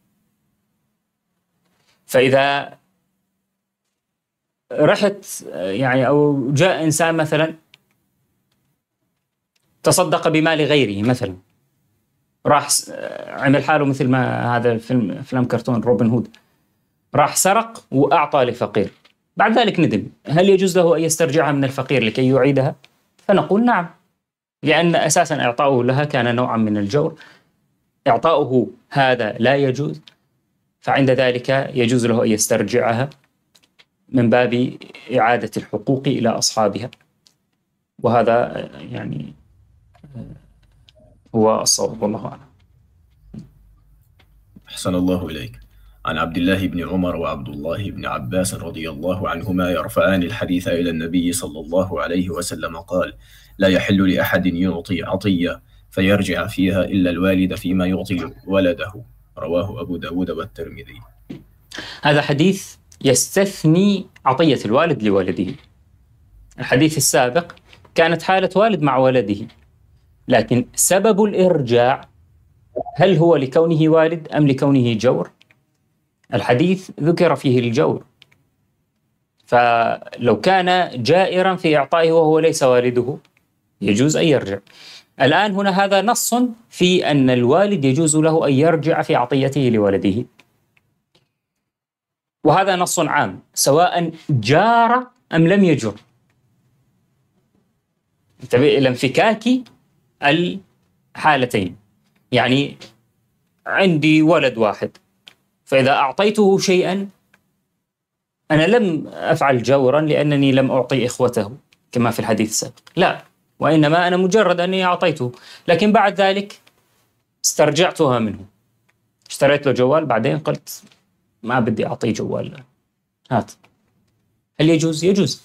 Speaker 1: فإذا رحت يعني أو جاء إنسان مثلا تصدق بمال غيره مثلا، راح عمل حاله مثل ما هذا الفيلم أفلام كرتون روبن هود، راح سرق وأعطى لفقير، بعد ذلك ندم، هل يجوز له أن يسترجعها من الفقير لكي يعيدها؟ فنقول نعم، لأن أساسا إعطاؤه لها كان نوعا من الجور، إعطاؤه هذا لا يجوز، فعند ذلك يجوز له أن يسترجعها من باب إعادة الحقوق إلى أصحابها. وهذا يعني هو الصواب، والله أعلم.
Speaker 2: أحسن الله إليك. عن عبد الله بن عمر وعبد الله بن عباس رضي الله عنهما يرفعان الحديث إلى النبي صلى الله عليه وسلم قال: لا يحل لأحد يعطي عطية فيرجع فيها إلا الوالد فيما يعطي ولده. رواه أبو داود والترمذي.
Speaker 1: هذا حديث يستثني عطية الوالد لولده. الحديث السابق كانت حالة والد مع ولده، لكن سبب الإرجاع هل هو لكونه والد أم لكونه جور؟ الحديث ذكر فيه الجور، فلو كان جائرا في إعطائه وهو ليس والده يجوز أن يرجع. الآن هنا هذا نص في أن الوالد يجوز له أن يرجع في عطيته لولده، وهذا نص عام سواء جار أم لم يجر. انتبه إلى انفكاك الحالتين، يعني عندي ولد واحد، فإذا أعطيته شيئا أنا لم أفعل جورا لأنني لم أعطي إخوته كما في الحديث السابق، لا، وإنما أنا مجرد أني أعطيته، لكن بعد ذلك استرجعتها منه، اشتريت له جوال بعدين قلت ما بدي أعطيه جوال، هات. هل يجوز؟ يجوز.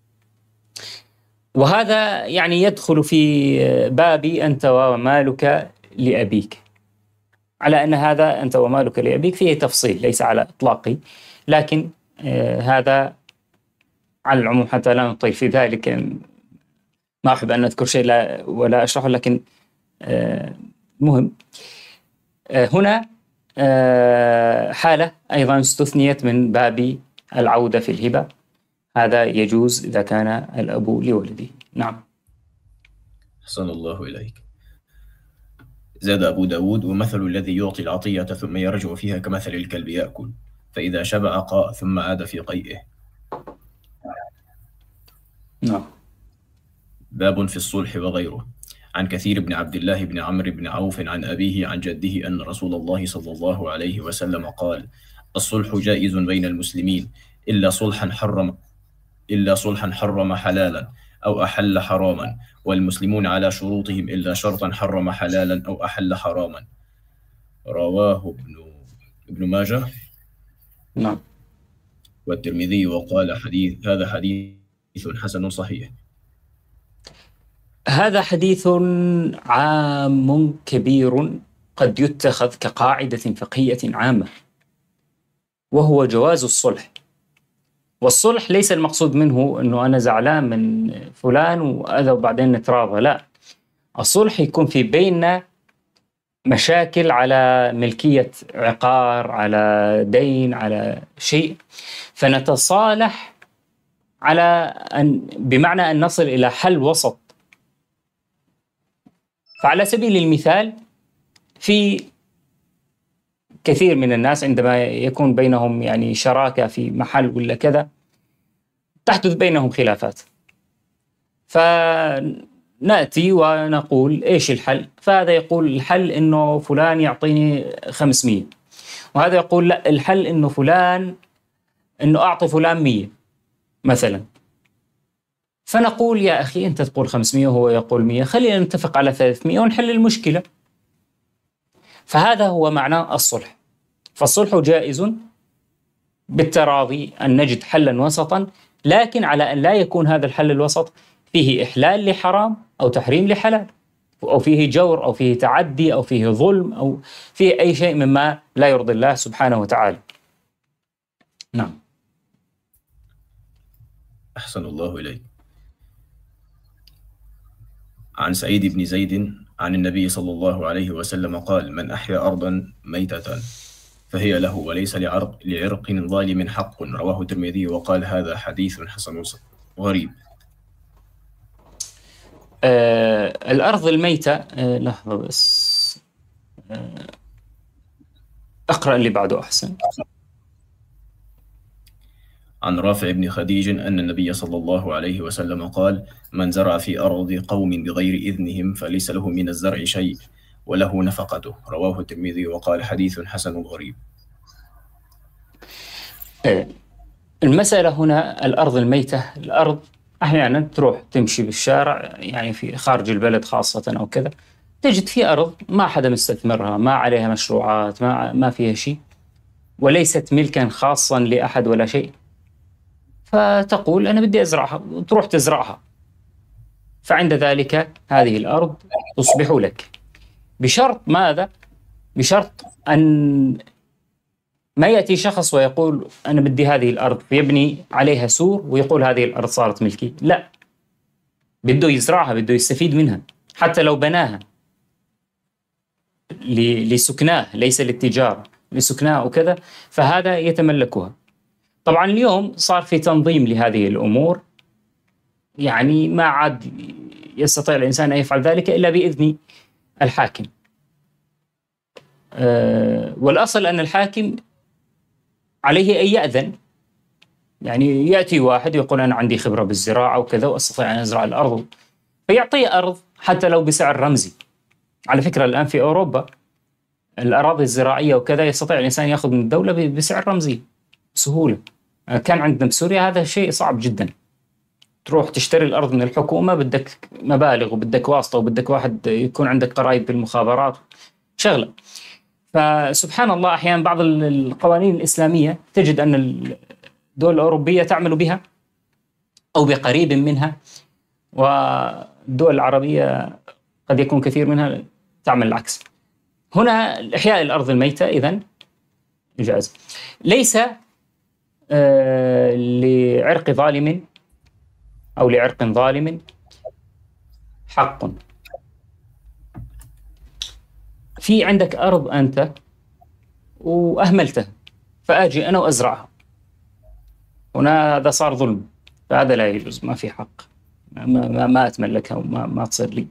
Speaker 1: وهذا يعني يدخل في باب أنت ومالك لأبيك، على أن هذا أنت ومالك لأبيك فيه تفصيل ليس على إطلاقي، لكن آه هذا على العموم حتى لا نطيل في ذلك، ما أحب أن أذكر شيء لا ولا أشرحه، لكن آه مهم. آه هنا آه حالة أيضا استثنيت من باب العودة في الهبة، هذا يجوز إذا كان الأب لولده. نعم.
Speaker 2: أحسن الله إليك. زاد أبو داود: ومثل الذي يعطي العطية ثم يرجع فيها كمثل الكلب يأكل، فإذا شبع قاء ثم عاد في قيئه.
Speaker 1: نعم.
Speaker 2: باب في الصلح وغيره. عن كثير بن عبد الله بن عمرو بن عوف عن أبيه عن جده أن رسول الله صلى الله عليه وسلم قال: الصلح جائز بين المسلمين إلا صلحا حرم إلا صلحا حرم حلالا أو أحل حراما، والمسلمون على شروطهم إلا شرطا حرم حلالا أو أحل حراما. رواه ابن ابن ماجه
Speaker 1: نعم.
Speaker 2: والترمذي وقال حديث هذا حديث حسن صحيح.
Speaker 1: هذا حديث عام كبير قد يتخذ كقاعدة فقهية عامة، وهو جواز الصلح. والصلح ليس المقصود منه أنه أنا زعلان من فلان وأذا وبعدين نتراضى، لا. الصلح يكون في بيننا مشاكل على ملكية عقار، على دين، على شيء، فنتصالح على أن بمعنى أن نصل إلى حل وسط. فعلى سبيل المثال في كثير من الناس عندما يكون بينهم يعني شراكة في محل ولا كذا تحدث بينهم خلافات، فنأتي ونقول إيش الحل؟ فهذا يقول الحل إنه فلان يعطيني خمسمية، وهذا يقول لا الحل إنه فلان إنه أعطي فلان مية مثلا. فنقول يا أخي أنت تقول خمسمية وهو يقول مية، خلينا نتفق على ثلاثمية ونحل المشكلة. فهذا هو معنى الصلح. فالصلح جائز بالتراضي أن نجد حلا وسطا، لكن على أن لا يكون هذا الحل الوسط فيه إحلال لحرام أو تحريم لحلال، أو فيه جور أو فيه تعدي أو فيه ظلم أو فيه أي شيء مما لا يرضي الله سبحانه وتعالى. نعم.
Speaker 2: أحسن الله إليك. عن سعيد بن زيد عن النبي صلى الله عليه وسلم قال: من أحيا أرضا ميتة فهي له وليس لعرق لعرق ظالم حق. رواه الترمذي وقال هذا حديث حسن غريب.
Speaker 1: آه الأرض الميتة، آه لحظة بس، آه أقرأ اللي بعده أحسن.
Speaker 2: عن رافع بن خديج أن النبي صلى الله عليه وسلم قال: من زرع في أرض قوم بغير إذنهم فليس له من الزرع شيء وله نفقته. رواه الترمذي وقال حديث حسن غريب.
Speaker 1: المسألة هنا الأرض الميتة، الأرض أحيانا تروح تمشي بالشارع يعني في خارج البلد خاصة أو كذا، تجد في أرض ما حدا مستثمرها، ما عليها مشروعات، ما ما فيها شيء، وليست ملكا خاصا لأحد ولا شيء، فتقول أنا بدي أزرعها، تروح تزرعها. فعند ذلك هذه الأرض تصبح لك، بشرط ماذا؟ بشرط أن ما يأتي شخص ويقول أنا بدي هذه الأرض ويبني عليها سور ويقول هذه الأرض صارت ملكي، لا، بده يزرعها، بده يستفيد منها، حتى لو بناها لسكناه ليس للتجارة، لسكناه وكذا، فهذا يتملكها. طبعا اليوم صار في تنظيم لهذه الأمور، يعني ما عاد يستطيع الإنسان أن يفعل ذلك إلا بإذن الحاكم. أه والأصل أن الحاكم عليه أن يأذن، يعني يأتي واحد يقول أنا عندي خبرة بالزراعة وكذا وأستطيع أن أزرع الأرض، فيعطيه أرض حتى لو بسعر رمزي. على فكرة الآن في أوروبا الأراضي الزراعية وكذا يستطيع الإنسان يأخذ من الدولة بسعر رمزي بسهولة. كان عندنا بسوريا هذا شيء صعب جدا، تروح تشتري الأرض من الحكومة بدك مبالغ وبدك واسطة وبدك واحد يكون عندك قرايب بالمخابرات، شغلة. فسبحان الله أحيانا بعض القوانين الإسلامية تجد أن الدول الأوروبية تعمل بها أو بقريب منها، والدول العربية قد يكون كثير منها تعمل العكس. هنا إحياء الأرض الميتة إذن جائز، ليس آه لعرق ظالم أو لعرق ظالم حق. في عندك أرض أنت وأهملتها، فآجي أنا وأزرعها، هنا هذا صار ظلم، فهذا لا يجوز، ما في حق، ما, ما, ما أتملكها وما ما تصير لي.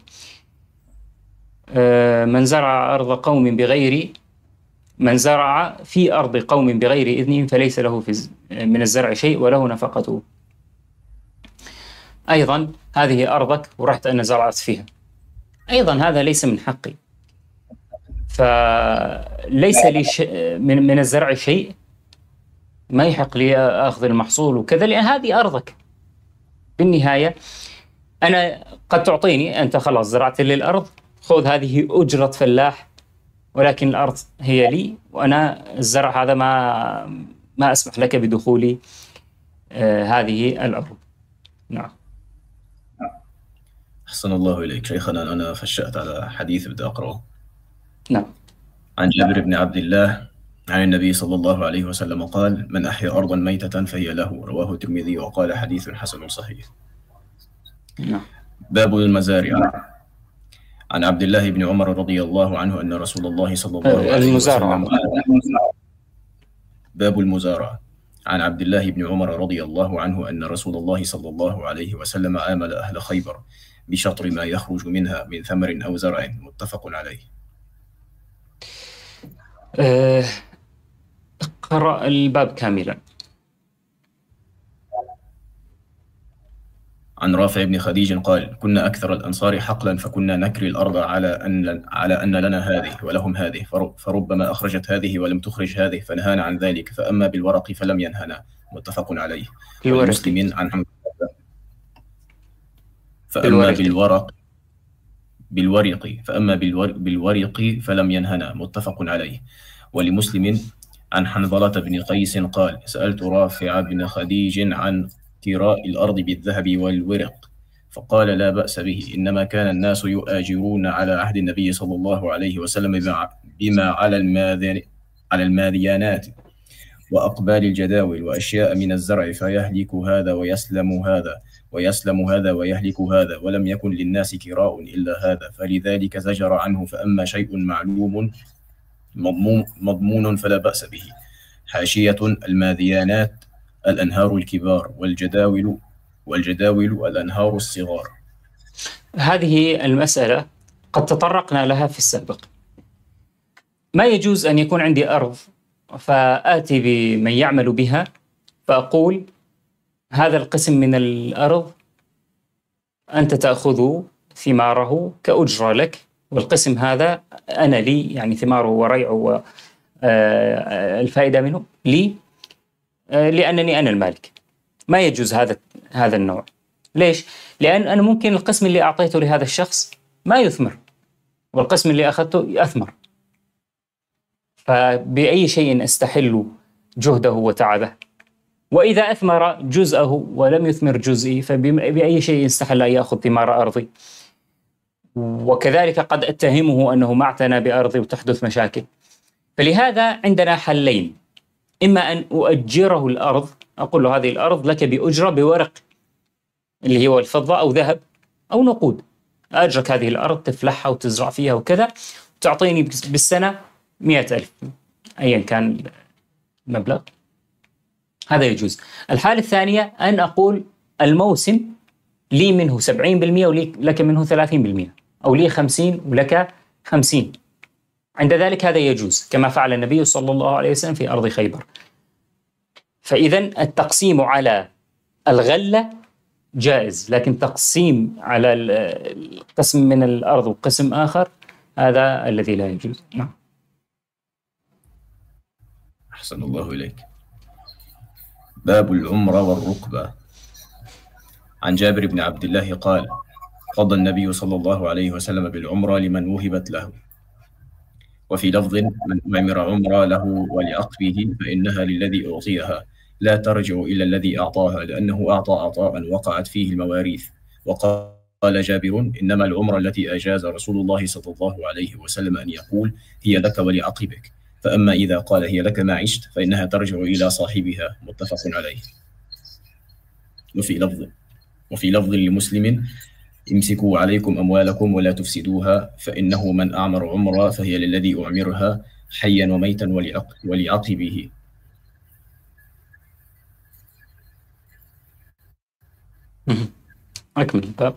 Speaker 1: آه من زرع أرض قوم بغير من زرع في أرض قوم بغير إذنهم فليس له في من الزرع شيء وله نفقته. أيضا هذه أرضك ورحت أنا زرعت فيها، أيضا هذا ليس من حقي، فليس لي من من الزرع شيء، ما يحق لي أخذ المحصول وكذا، لأن هذه أرضك. بالنهاية أنا قد تعطيني أنت خلاص زرعت لي الأرض، خذ هذه أجرة فلاح، ولكن الأرض هي لي، وأنا الزرع هذا ما ما أسمح لك بدخول آه هذه الأرض. نعم.
Speaker 2: أحسن الله إليك شيخنا. أنا فشأت على حديث بدي أقرأه.
Speaker 1: نعم.
Speaker 2: عن جابر بن عبد الله عن النبي صلى الله عليه وسلم قال: من أحيا أرضا ميتة فهي له، رواه الترمذي وقال حديث حسن صحيح.
Speaker 1: نعم.
Speaker 2: باب المزارع. عن عبد الله بن عمر رضي الله عنه أن رسول الله صلى الله عليه وسلم باب المزارعة. عن عبد الله بن عمر رضي الله عنه أن رسول الله صلى الله عليه وسلم آمل أهل خيبر بشطر ما يخرج منها من ثمر أو زرع، متفق عليه.
Speaker 1: أه اقرأ الباب كاملا.
Speaker 2: عن رافع بن خديج قال: كنا أكثر الأنصار حقلا، فكنا نكري الأرض على أن على أن لنا هذه ولهم هذه، فربما أخرجت هذه ولم تخرج هذه، فنهانا عن ذلك. فأما بالورق فلم ينهنا، متفق عليه. ولمسلم عن حمد فأما بالورق بالورق فأما بالورق فلم ينهنا، متفق عليه. ولمسلم عن حنظلة بن قيس قال: سألت رافع بن خديج عن كراء الأرض بالذهب والورق، فقال: لا بأس به، إنما كان الناس يؤاجرون على عهد النبي صلى الله عليه وسلم بما على الماذن على الماذيانات وأقبال الجداول وأشياء من الزرع، فيهلك هذا ويسلم هذا ويسلم هذا ويهلك هذا، ولم يكن للناس كراء إلا هذا، فلذلك زجر عنه. فأما شيء معلوم مضمون فلا بأس به. حاشية: الماذيانات الأنهار الكبار، والجداول والجداول الأنهار الصغار.
Speaker 1: هذه المسألة قد تطرقنا لها في السابق. ما يجوز أن يكون عندي أرض فآتي بمن يعمل بها فأقول: هذا القسم من الأرض أنت تأخذ ثماره كأجرة لك، والقسم هذا أنا لي، يعني ثماره وريعه والفائدة منه لي لأنني أنا المالك. ما يجوز هذا هذا النوع. ليش؟ لأن أنا ممكن القسم اللي أعطيته لهذا الشخص ما يثمر، والقسم اللي أخذته يثمر، فبأي شيء أستحل جهده وتعبه؟ وإذا أثمر جزءه ولم يثمر جزئي، فبأي شيء استحل أن يأخذ ثمار أرضي؟ وكذلك قد أتهمه أنه ما اعتنى بأرضي وتحدث مشاكل. فلهذا عندنا حلين: إما أن أؤجره الأرض، أقول له هذه الأرض لك بأجرة بورق اللي هو الفضة أو ذهب أو نقود، أجرك هذه الأرض تفلحها وتزرع فيها وكذا، وتعطيني بالسنة مئة ألف أيا كان المبلغ، هذا يجوز. الحالة الثانية أن أقول الموسم لي منه سبعين بالمئة ولك منه ثلاثين بالمئة، أو لي خمسين ولك خمسين. عند ذلك هذا يجوز، كما فعل النبي صلى الله عليه وسلم في أرض خيبر. فإذن التقسيم على الغلة جائز، لكن تقسيم على القسم من الأرض وقسم آخر هذا الذي لا يجوز. نعم.
Speaker 2: أحسن الله إليك. باب العمرة والركبة. عن جابر بن عبد الله قال: قضى النبي صلى الله عليه وسلم بالعمرة لمن وهبت له، وفي لفظ: من أعمر عمرة له ولعقبه فإنها للذي أعطيها لا ترجع إلى الذي أعطاها، لأنه أعطى عطاء وقعت فيه المواريث. وقال جابر: إنما العمرة التي أجاز رسول الله صلى الله عليه وسلم أن يقول هي لك ولعقبك، فأما إذا قال هي لك ما عشت فإنها ترجع إلى صاحبها. متفق عليه. وفي لفظ وفي لفظ لمسلم: امسكوا عليكم أموالكم ولا تفسدوها، فإنه من أعمر عمرة فهي للذي أعمرها حيا وميتا ولعقبه.
Speaker 1: أكمل الباب.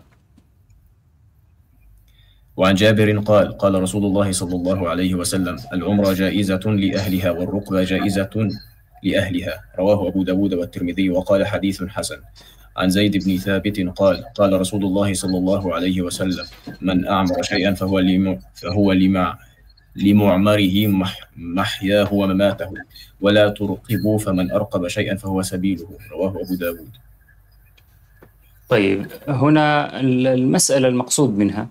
Speaker 2: وعن جابر قال: قال رسول الله صلى الله عليه وسلم: العمرة جائزة لأهلها والركبة جائزة لأهلها. رواه أبو داود والترمذي وقال حديث حسن. عن زيد بن ثابت قال: قال رسول الله صلى الله عليه وسلم: من أعمر شيئا فهو لم فهو لمع لمعمره مح محياه ومماته، ولا ترقبوا فمن أرقب شيئا فهو سبيله. رواه أبو داود.
Speaker 1: طيب، هنا المسألة المقصود منها: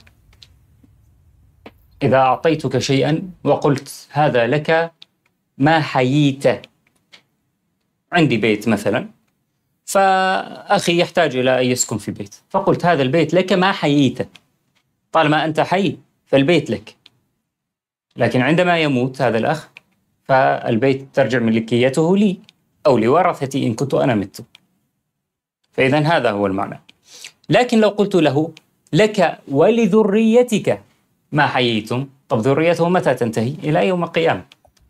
Speaker 1: إذا أعطيتك شيئا وقلت هذا لك ما حييت. عندي بيت مثلا، فأخي يحتاج إلى أن يسكن في بيت، فقلت هذا البيت لك ما حييت، طالما أنت حي فالبيت لك. لكن عندما يموت هذا الأخ فالبيت ترجع ملكيته لي أو لورثتي إن كنت أنا مت. فإذا هذا هو المعنى. لكن لو قلت له لك ولذريتك ما حييتم، طب ذريته متى تنتهي؟ إلى يوم القيامة.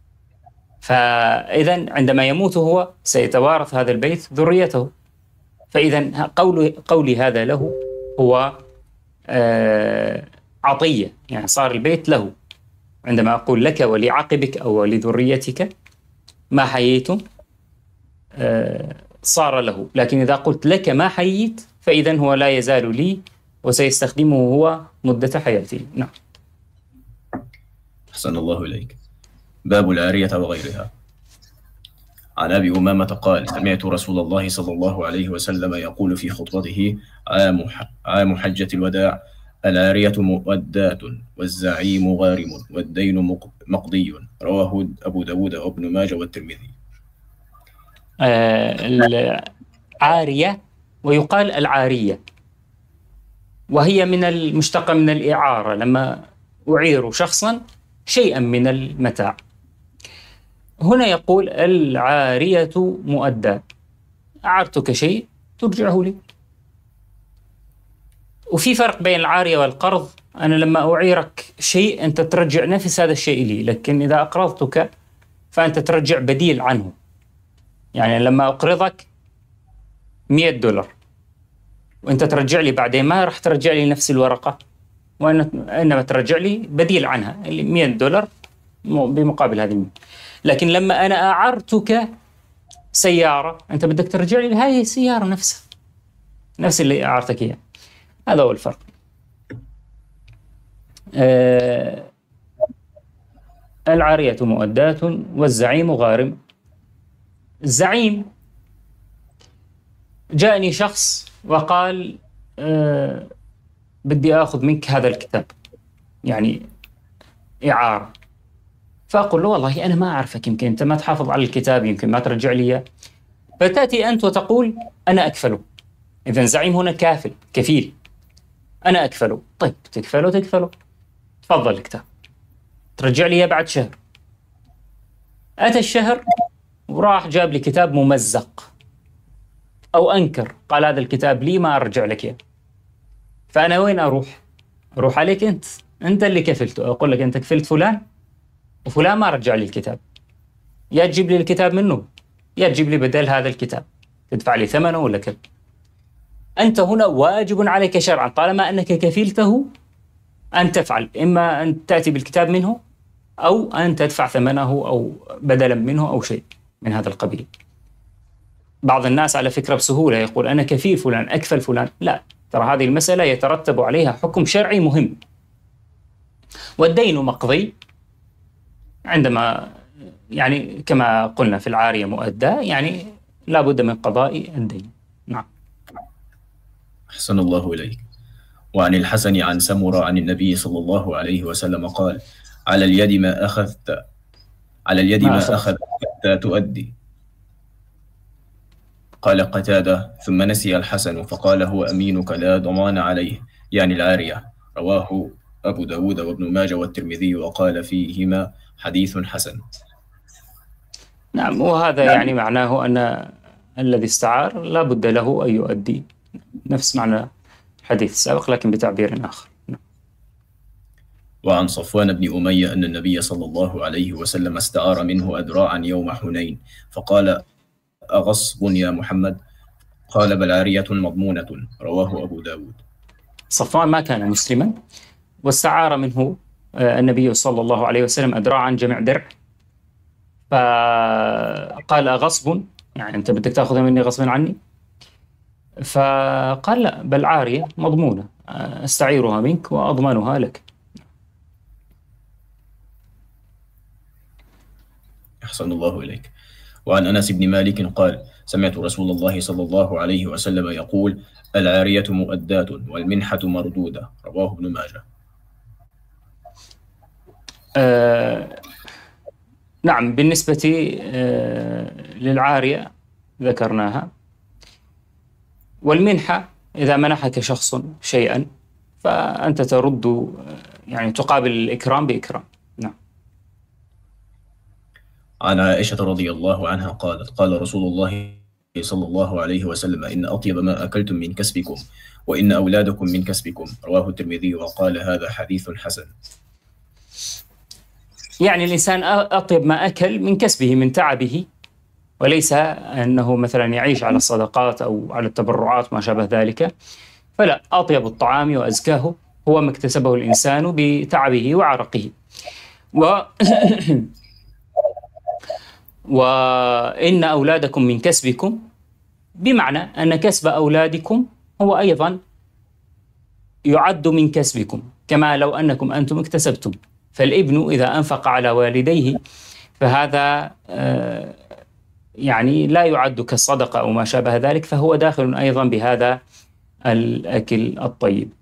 Speaker 1: فإذا عندما يموت هو سيتوارث هذا البيت ذريته. فإذا قول قولي هذا له هو آه عطية، يعني صار البيت له. عندما أقول لك ولعقبك أو ولذريتك ما حييتم آه صار له. لكن إذا قلت لك ما حييت فإذا هو لا يزال لي وسيستخدمه هو مدة حياته. نعم.
Speaker 2: أحسن الله إليك. باب العارية وغيرها. عن أبي أمامة قال: سمعت رسول الله صلى الله عليه وسلم يقول في خطبته عام عام حجة الوداع: العارية مؤداة والزعيم غارم والدين مقضي. رواه أبو داود وابن ماجه والترمذي.
Speaker 1: آه العارية ويقال العارية، وهي من المشتقة من الإعارة، لما أعير شخصا شيئا من المتاع. هنا يقول العارية مؤداة، أعرتك شيء ترجعه لي. وفي فرق بين العارية والقرض. أنا لما أعيرك شيء أنت ترجع نفس هذا الشيء لي، لكن إذا أقرضتك فأنت ترجع بديل عنه. يعني لما أقرضك مئة دولار وأنت ترجع لي بعدين، ما راح ترجع لي نفس الورقة، وإنما ترجع لي بديل عنها اللي مئة دولار بمقابل هذه المئة. لكن لما أنا أعرتك سيارة أنت بدك ترجع لي هذه السيارة نفسها، نفس اللي أعرتك إياه. هذا هو الفرق. آه العارية مؤداة والزعيم غارم. الزعيم: جاءني شخص وقال آه بدي أخذ منك هذا الكتاب، يعني إعارة. فأقول له والله أنا ما أعرفك، يمكن أنت ما تحافظ على الكتاب، يمكن ما ترجع لي. فتأتي أنت وتقول أنا أكفله. إذن زعيم هنا كافل، كفيل، أنا أكفله. طيب تكفله تكفله تفضل الكتاب، ترجع لي بعد شهر. أتى الشهر وراح جاب لي كتاب ممزق أو أنكر، قال هذا الكتاب لي ما أرجع لك إياه. فأنا وين أروح؟ أروح عليك أنت، أنت اللي كفلته. أقول لك أنت كفلت فلان وفلان ما رجع لي الكتاب، يا تجيب لي الكتاب منه يا تجيب لي بدل هذا الكتاب، تدفع لي ثمنه ولا كذا. أنت هنا واجب عليك شرعا طالما أنك كفلته أن تفعل، إما أن تأتي بالكتاب منه أو أن تدفع ثمنه أو بدلا منه أو شيء من هذا القبيل. بعض الناس على فكرة بسهولة يقول أنا كفيل فلان أكفل فلان. لا، ترى هذه المسألة يترتب عليها حكم شرعي مهم. والدين مقضي عندما يعني كما قلنا في العارية مؤداة، يعني لا بد من قضاء الدين. نعم.
Speaker 2: أحسن الله إليك. وعن الحسن عن سمرة عن النبي صلى الله عليه وسلم قال: على اليد ما أخذت على اليد
Speaker 1: ما
Speaker 2: ما
Speaker 1: أخذت.
Speaker 2: أخذت حتى تؤدي. قال قتادة: ثم نسي الحسن فقال: هو أمينك لا ضمان عليه، يعني العارية. رواه أبو داود وابن ماجه والترمذي، وقال فيهما حديث حسن.
Speaker 1: نعم، وهذا يعني معناه أن الذي استعار لا بد له أن يؤدي، نفس معنى الحديث السابق لكن بتعبير آخر.
Speaker 2: وعن صفوان بن أمية أن النبي صلى الله عليه وسلم استعار منه أدراعا يوم حنين، فقال: أغصب يا محمد؟ قال: بل عارية مضمونة. رواه أبو داود.
Speaker 1: صفوان ما كان مسلما، واستعار منه النبي صلى الله عليه وسلم أدراعا جمع درع، فقال أغصب، يعني أنت بدك تأخذها مني غصبا عني؟ فقال لا، بل عارية مضمونة، أستعيرها منك وأضمنها لك.
Speaker 2: أحسن الله إليك. وعن أنس بن مالك قال: سمعت رسول الله صلى الله عليه وسلم يقول: العارية مؤداة والمنحة مردودة. رواه ابن ماجه.
Speaker 1: آه نعم، بالنسبة آه للعارية ذكرناها، والمنحة إذا منحك شخص شيئا فأنت ترد، يعني تقابل الإكرام بإكرام. نعم.
Speaker 2: عن عائشة رضي الله عنها قالت: قال رسول الله صلى الله عليه وسلم: إن أطيب ما أكلتم من كسبكم، وإن أولادكم من كسبكم. رواه الترمذي، وقال هذا حديث حسن.
Speaker 1: يعني الإنسان أطيب ما أكل من كسبه، من تعبه، وليس أنه مثلا يعيش على الصدقات أو على التبرعات ما شابه ذلك. فلا، أطيب الطعام وأزكاه هو ما اكتسبه الإنسان بتعبه وعرقه. و وإن أولادكم من كسبكم، بمعنى أن كسب أولادكم هو أيضا يعد من كسبكم، كما لو أنكم أنتم اكتسبتم. فالابن إذا أنفق على والديه فهذا يعني لا يعد كالصدقة أو ما شابه ذلك، فهو داخل أيضا بهذا الأكل الطيب.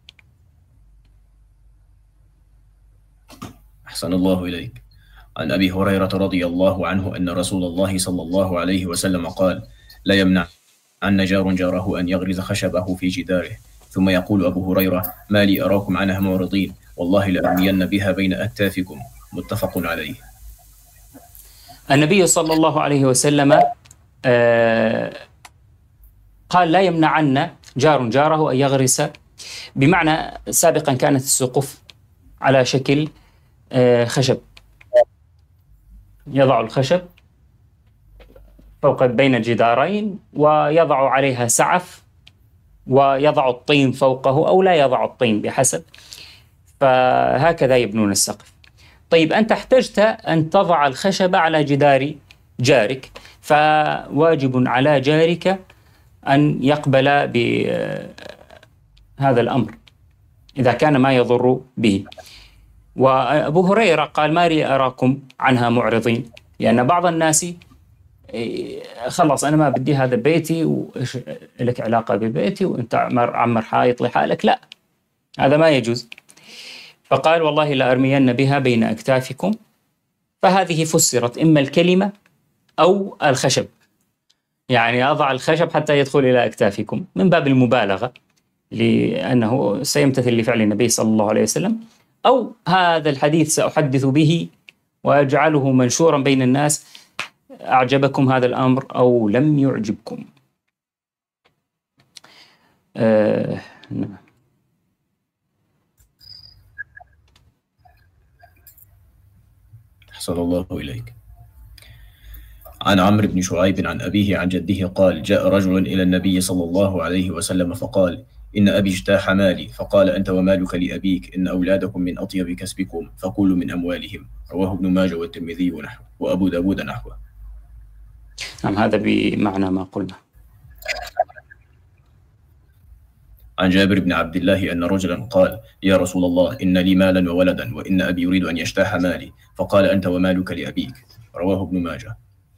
Speaker 2: أحسن الله إليك. عن أبي هريرة رضي الله عنه أن رسول الله صلى الله عليه وسلم قال: لا يمنع عن جار جاره أن يغرز خشبه في جداره. ثم يقول أبو هريرة: ما لي أراكم عنها معرضين، والله لأرمين بها بين أكتافكم. متفق عليه.
Speaker 1: النبي صلى الله عليه وسلم آه قال: لا يمنعن جار جاره أن يغرس، بمعنى سابقا كانت السقف على شكل آه خشب، يضع الخشب فوق بين الجدارين ويضع عليها سعف ويضع الطين فوقه أو لا يضع الطين بحسب، فهكذا يبنون السقف. طيب، أنت احتجت أن تضع الخشب على جدار جارك، فواجب على جارك أن يقبل بهذا الأمر إذا كان ما يضر به. وأبو هريرة قال: ما لي أراكم عنها معرضين، لأن بعض الناس خلاص أنا ما بدي هذا بيتي، وإيش لك علاقة ببيتي، وأنت عمر, عمر حائط لحالك. لا، هذا ما يجوز. فقال: والله لأرمين بها بين أكتافكم. فهذه فسرت إما الكلمة أو الخشب، يعني أضع الخشب حتى يدخل إلى أكتافكم من باب المبالغة، لأنه سيمتثل لفعل النبي صلى الله عليه وسلم، أو هذا الحديث سأحدث به وأجعله منشورا بين الناس، أعجبكم هذا الأمر أو لم يعجبكم. آه نعم.
Speaker 2: أحسن الله إليك. عن عمرو بن شعيب عن أبيه عن جده قال: جاء رجل إلى النبي صلى الله عليه وسلم فقال: إن أبي اجتاح مالي. فقال: أنت ومالك لأبيك، إن أولادكم من أطيب كسبكم، فكلوا من أموالهم. رواه ابن ماجه والترمذي ونحوه، وأبو داود نحوه.
Speaker 1: نعم، هذا بمعنى ما قلنا.
Speaker 2: عن جابر بن عبد الله أن رجلا قال: يا رسول الله، إن لي مالا وولدا، وإن أبي يريد أن يجتاح مالي. فقال: أنت ومالك لأبيك. رواه ابن ماجه.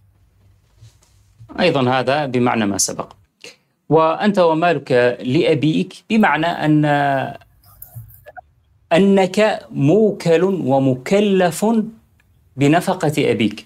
Speaker 1: أيضا هذا بمعنى ما سبق. وأنت ومالك لأبيك بمعنى أن أنك موكل ومكلف بنفقة أبيك.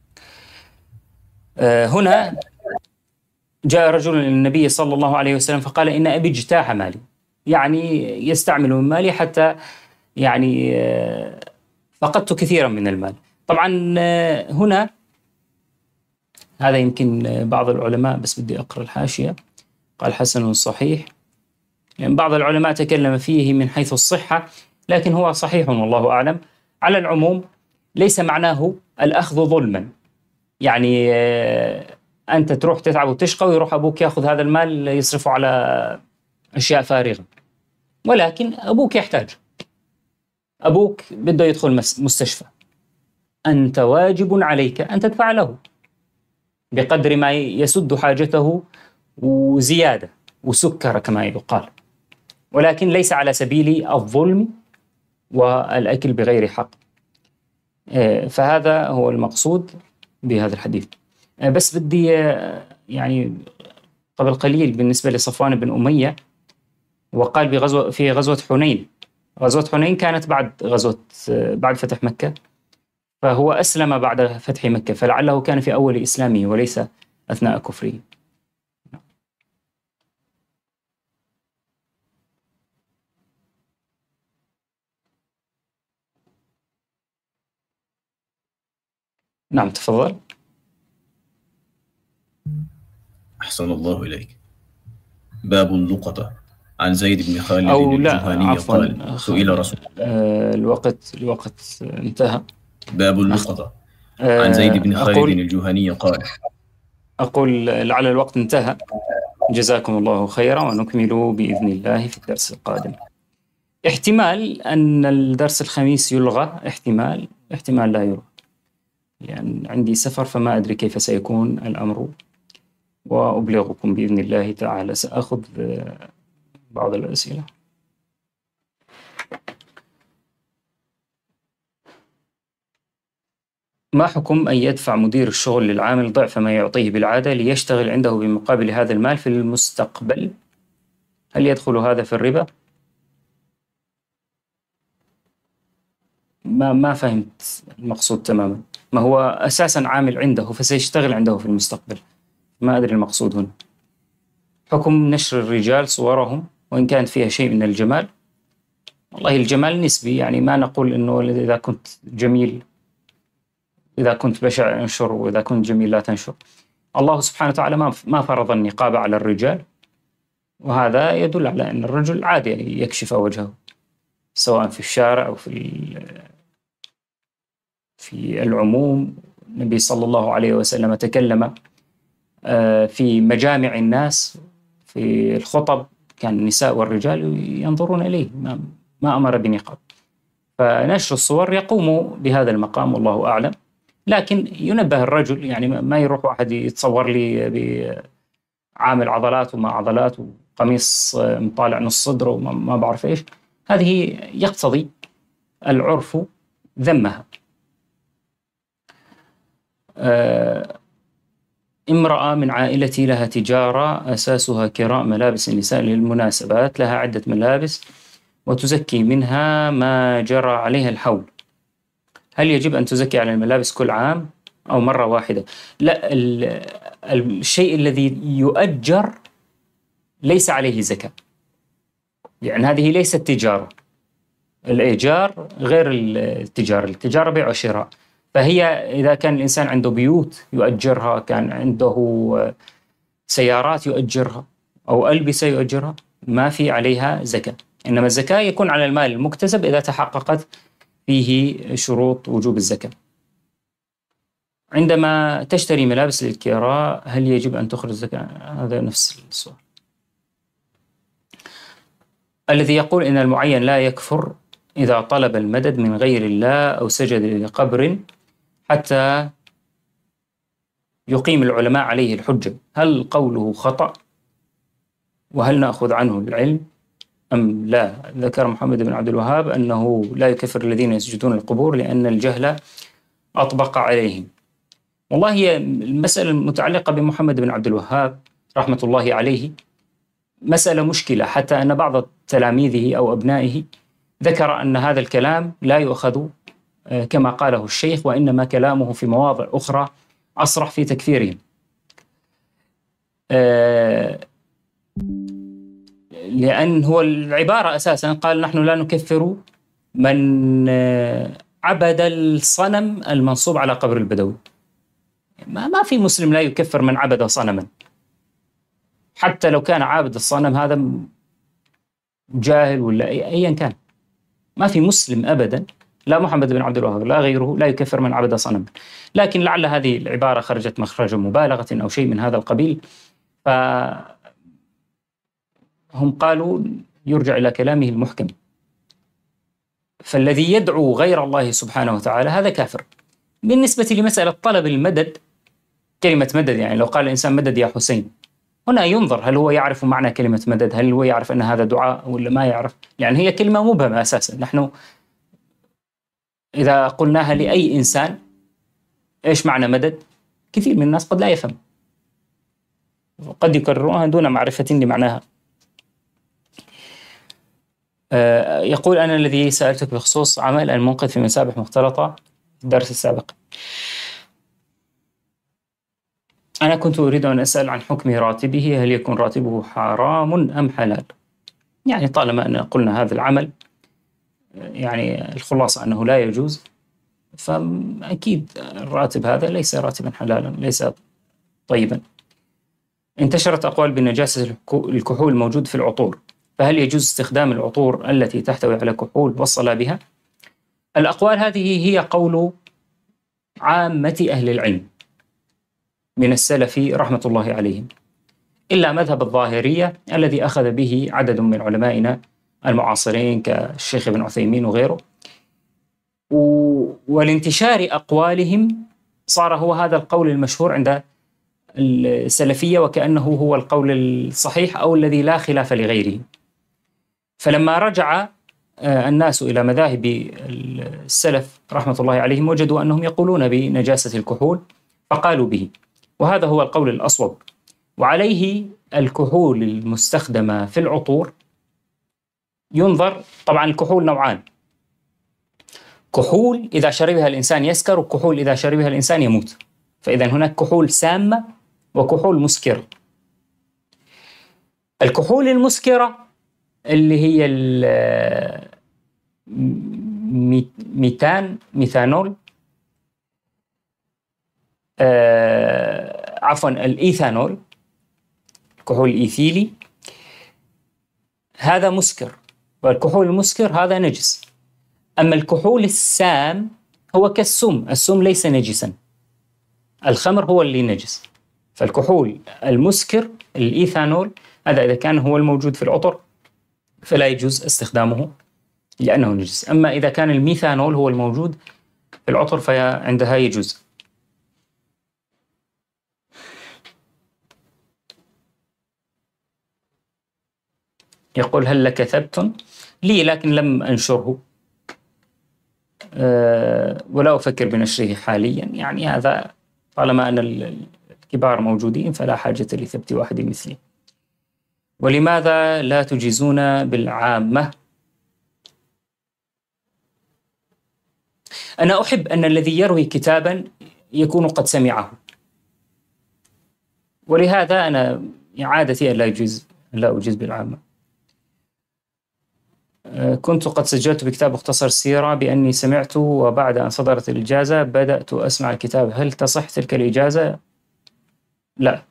Speaker 1: هنا جاء رجل للنبي صلى الله عليه وسلم فقال إن أبي اجتاح مالي، يعني يستعمل من مالي حتى يعني فقدت كثيرا من المال. طبعا هنا هذا يمكن بعض العلماء، بس بدي أقرأ الحاشية، قال حسن صحيح، يعني بعض العلماء تكلم فيه من حيث الصحة، لكن هو صحيح والله أعلم. على العموم ليس معناه الأخذ ظلما، يعني أنت تروح تتعب وتشقى ويروح أبوك يأخذ هذا المال يصرفه على أشياء فارغة، ولكن أبوك يحتاج، أبوك بده يدخل مستشفى، أنت واجب عليك أن تدفع له بقدر ما يسد حاجته وزيادة وسكر كما يقال، ولكن ليس على سبيل الظلم والأكل بغير حق. فهذا هو المقصود بهذا الحديث. بس بدي يعني قبل قليل بالنسبة لصفوان بن أمية، وقال بغزوة في غزوة حنين، غزوة حنين كانت بعد غزوة بعد فتح مكة، فهو أسلم بعد فتح مكة، فلعله كان في أول إسلامه وليس أثناء كفره. نعم تفضل.
Speaker 2: أحسن الله إليك. باب اللقطة. عن زيد بن خالد
Speaker 1: أو لا
Speaker 2: الجهني
Speaker 1: عفوا
Speaker 2: قال سئل رسول
Speaker 1: آه الوقت الوقت انتهى.
Speaker 2: باب اللقطة.
Speaker 1: آه
Speaker 2: عن زيد بن خالد
Speaker 1: أقول
Speaker 2: الجهني قال
Speaker 1: أقول لعل الوقت انتهى. جزاكم الله خيرا، ونكمل بإذن الله في الدرس القادم. احتمال أن الدرس الخميس يلغى، احتمال احتمال لا يلغى، يعني عندي سفر فما أدري كيف سيكون الأمر، وأبلغكم بإذن الله تعالى. سأخذ بعض الأسئلة. ما حكم أن يدفع مدير الشغل للعامل ضعف ما يعطيه بالعادة ليشتغل عنده بمقابل هذا المال في المستقبل؟ هل يدخل هذا في الربا؟ ما ما فهمت المقصود تماما. ما هو أساسا عامل عنده فسيشتغل عنده في المستقبل، ما أدري المقصود هنا. حكم نشر الرجال صورهم وإن كانت فيها شيء من الجمال. والله الجمال نسبي، يعني ما نقول إنه إذا كنت جميل، إذا كنت بشع انشر، وإذا كنت جميل لا تنشر. الله سبحانه وتعالى ما ما فرض النقاب على الرجال، وهذا يدل على أن الرجل عادي يكشف وجهه سواء في الشارع أو في في العموم. النبي صلى الله عليه وسلم تكلم في مجامع الناس في الخطب، كان النساء والرجال ينظرون إليه، ما, ما أمر بنقاب. فنشر الصور يقوم بهذا المقام والله أعلم، لكن ينبه الرجل، يعني ما يروح واحد يتصور لي بعامل عضلات وما عضلات وقميص مطالع نص صدره وما بعرف إيش، هذه يقتضي العرف ذمها. أه امرأة من عائلتي لها تجارة أساسها كراء ملابس النساء للمناسبات، لها عدة ملابس وتزكي منها ما جرى عليها الحول. هل يجب أن تزكي على الملابس كل عام أو مرة واحدة؟ لا، الشيء الذي يؤجر ليس عليه زكاة، يعني هذه ليست تجارة. الإيجار غير التجارة، التجارة بيع وشراء. فهي إذا كان الإنسان عنده بيوت يؤجرها، كان عنده سيارات يؤجرها أو ألبسة يؤجرها، ما في عليها زكاة. إنما الزكاة يكون على المال المكتسب إذا تحققت فيه شروط وجوب الزكاة. عندما تشتري ملابس للكراء هل يجب أن تخرج زكاة؟ هذا نفس السؤال. الذي يقول إن المعين لا يكفر إذا طلب المدد من غير الله أو سجد لقبر حتى يقيم العلماء عليه الحجة، هل قوله خطأ؟ وهل نأخذ عنه العلم أم لا؟ ذكر محمد بن عبد الوهاب أنه لا يكفر الذين يسجدون القبور لأن الجهل أطبق عليهم. والله هي المسألة المتعلقة بمحمد بن عبد الوهاب رحمة الله عليه مسألة مشكلة، حتى أن بعض تلاميذه أو أبنائه ذكر أن هذا الكلام لا يؤخذ كما قاله الشيخ، وإنما كلامه في مواضع أخرى أصرح في تكفيرهم، لأن هو العبارة أساسا قال نحن لا نكفر من عبد الصنم المنصوب على قبر البدوي. ما ما في مسلم لا يكفر من عبد صنما، حتى لو كان عابد الصنم هذا جاهل ولا أيا كان. ما في مسلم أبدا، لا محمد بن عبد الوهاب لا غيره، لا يكفر من عبد صنما. لكن لعل هذه العبارة خرجت مخرج مبالغة أو شيء من هذا القبيل، فهم قالوا يرجع إلى كلامه المحكم. فالذي يدعو غير الله سبحانه وتعالى هذا كافر. بالنسبة لمسألة طلب المدد، كلمة مدد يعني لو قال الإنسان مدد يا حسين، هنا ينظر هل هو يعرف معنى كلمة مدد، هل هو يعرف أن هذا دعاء ولا ما يعرف. يعني هي كلمة مبهمة أساسا. نحن إذا قلناها لأي إنسان إيش معنى مدد، كثير من الناس قد لا يفهم، وقد يكررونها دون معرفة لمعناها. آه يقول أنا الذي سألتك بخصوص عمل المنقذ في مسابح مختلطة في الدرس السابق. أنا كنت أريد أن أسأل عن حكم راتبه، هل يكون راتبه حرام أم حلال؟ يعني طالما أن قلنا هذا العمل يعني الخلاصة أنه لا يجوز، فأكيد الراتب هذا ليس راتبا حلالا، ليس طيبا. انتشرت أقوال بنجاسة الكحول الموجود في العطور، فهل يجوز استخدام العطور التي تحتوي على كحول والصلاة بها؟ الأقوال هذه هي قول عامة أهل العلم من السلف رحمة الله عليهم، إلا مذهب الظاهرية الذي أخذ به عدد من علمائنا المعاصرين كالشيخ ابن عثيمين وغيره. والانتشار أقوالهم صار هو هذا القول المشهور عند السلفية، وكأنه هو القول الصحيح أو الذي لا خلاف لغيره. فلما رجع الناس إلى مذاهب السلف رحمة الله عليهم وجدوا أنهم يقولون بنجاسة الكحول فقالوا به، وهذا هو القول الأصوب. وعليه الكحول المستخدمة في العطور ينظر. طبعا الكحول نوعان، كحول إذا شربها الإنسان يسكر، وكحول إذا شربها الإنسان يموت. فإذا هناك كحول سامة وكحول مسكرة. الكحول المسكرة اللي هي الميتان ميثانول آه عفوا الإيثانول، الكحول الإيثيلي، هذا مسكر، والكحول المسكر هذا نجس. أما الكحول السام هو كالسم، السم ليس نجسا، الخمر هو اللي نجس. فالكحول المسكر الإيثانول هذا إذا كان هو الموجود في العطر فلا يجوز استخدامه لأنه نجس. أما إذا كان الميثانول هو الموجود في العطر فعندها يجوز. يقول هل لك ثبت؟ لي لكن لم أنشره أه ولا أفكر بنشره حاليا. يعني هذا طالما أن الكبار موجودين فلا حاجة لثبت واحد مثلي. ولماذا لا تجيزون بالعامة؟ أنا أحب أن الذي يروي كتابا يكون قد سمعه، ولهذا أنا عادتي أن لا أجيز لا أجيز بالعامة. كنت قد سجلت بكتاب مختصر السيرة بأني سمعت، وبعد أن صدرت الإجازة بدأت أسمع الكتاب، هل تصح تلك الإجازة؟ لا.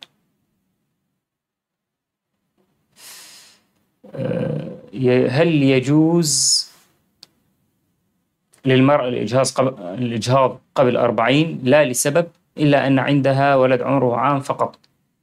Speaker 1: هل يجوز للمرأة الإجهاض قبل الإجهاض قبل أربعين؟ لا، لسبب إلا أن عندها ولد عمره عام فقط.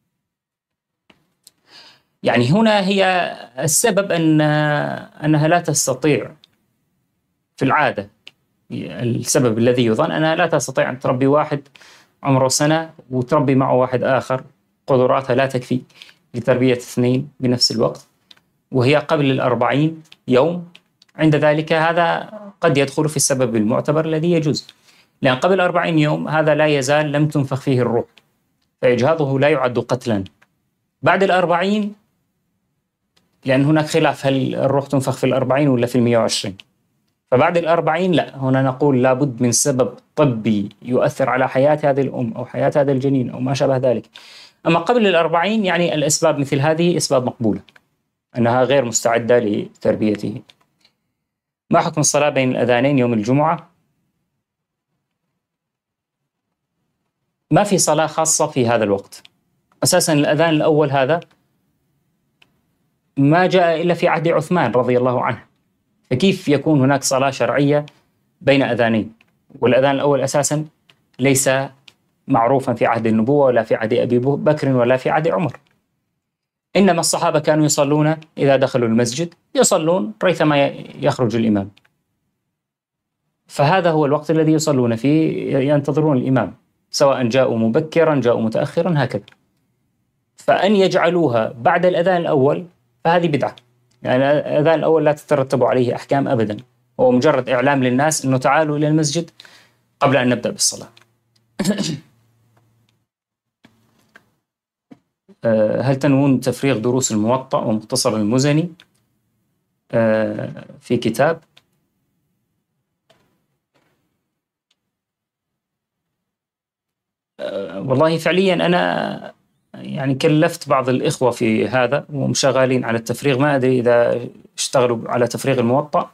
Speaker 1: يعني هنا هي السبب أن أنها لا تستطيع في العادة، السبب الذي يظن أنها لا تستطيع أن تربي واحد عمره سنة وتربي معه واحد آخر قدراتها لا تكفي لتربية اثنين بنفس الوقت، وهي قبل الأربعين يوم. عند ذلك هذا قد يدخل في السبب المعتبر الذي يجوز، لأن قبل أربعين يوم هذا لا يزال لم تنفخ فيه الروح، فإجهاضه لا يعد قتلا. بعد الأربعين، لأن هناك خلاف هل الروح تنفخ في الأربعين ولا في المئة وعشرين، فبعد الأربعين لا، هنا نقول لابد من سبب طبي يؤثر على حياة هذه الأم أو حياة هذا الجنين أو ما شابه ذلك. أما قبل الأربعين يعني الأسباب مثل هذه أسباب مقبولة، أنها غير مستعدة لتربيته. ما حكم الصلاة بين الأذانين يوم الجمعة؟ ما في صلاة خاصة في هذا الوقت. أساسا الأذان الأول هذا ما جاء إلا في عهد عثمان رضي الله عنه، فكيف يكون هناك صلاة شرعية بين أذانين؟ والأذان الأول أساسا ليس معروفا في عهد النبوة ولا في عهد أبي بكر ولا في عهد عمر. إنما الصحابة كانوا يصلون إذا دخلوا المسجد، يصلون ريثما يخرج الإمام، فهذا هو الوقت الذي يصلون فيه، ينتظرون الإمام سواء جاءوا مبكرا جاءوا متأخرا هكذا. فأن يجعلوها بعد الأذان الأول فهذه بدعة، يعني الأذان الأول لا تترتب عليه أحكام أبدا، هو مجرد إعلام للناس أنه تعالوا إلى المسجد قبل أن نبدأ بالصلاة. هل تنوون تفريغ دروس الموطأ ومختصر المزني في كتاب؟ والله فعليا أنا يعني كلفت بعض الإخوة في هذا وهم شغالين على التفريغ، ما أدري إذا اشتغلوا على تفريغ الموطأ.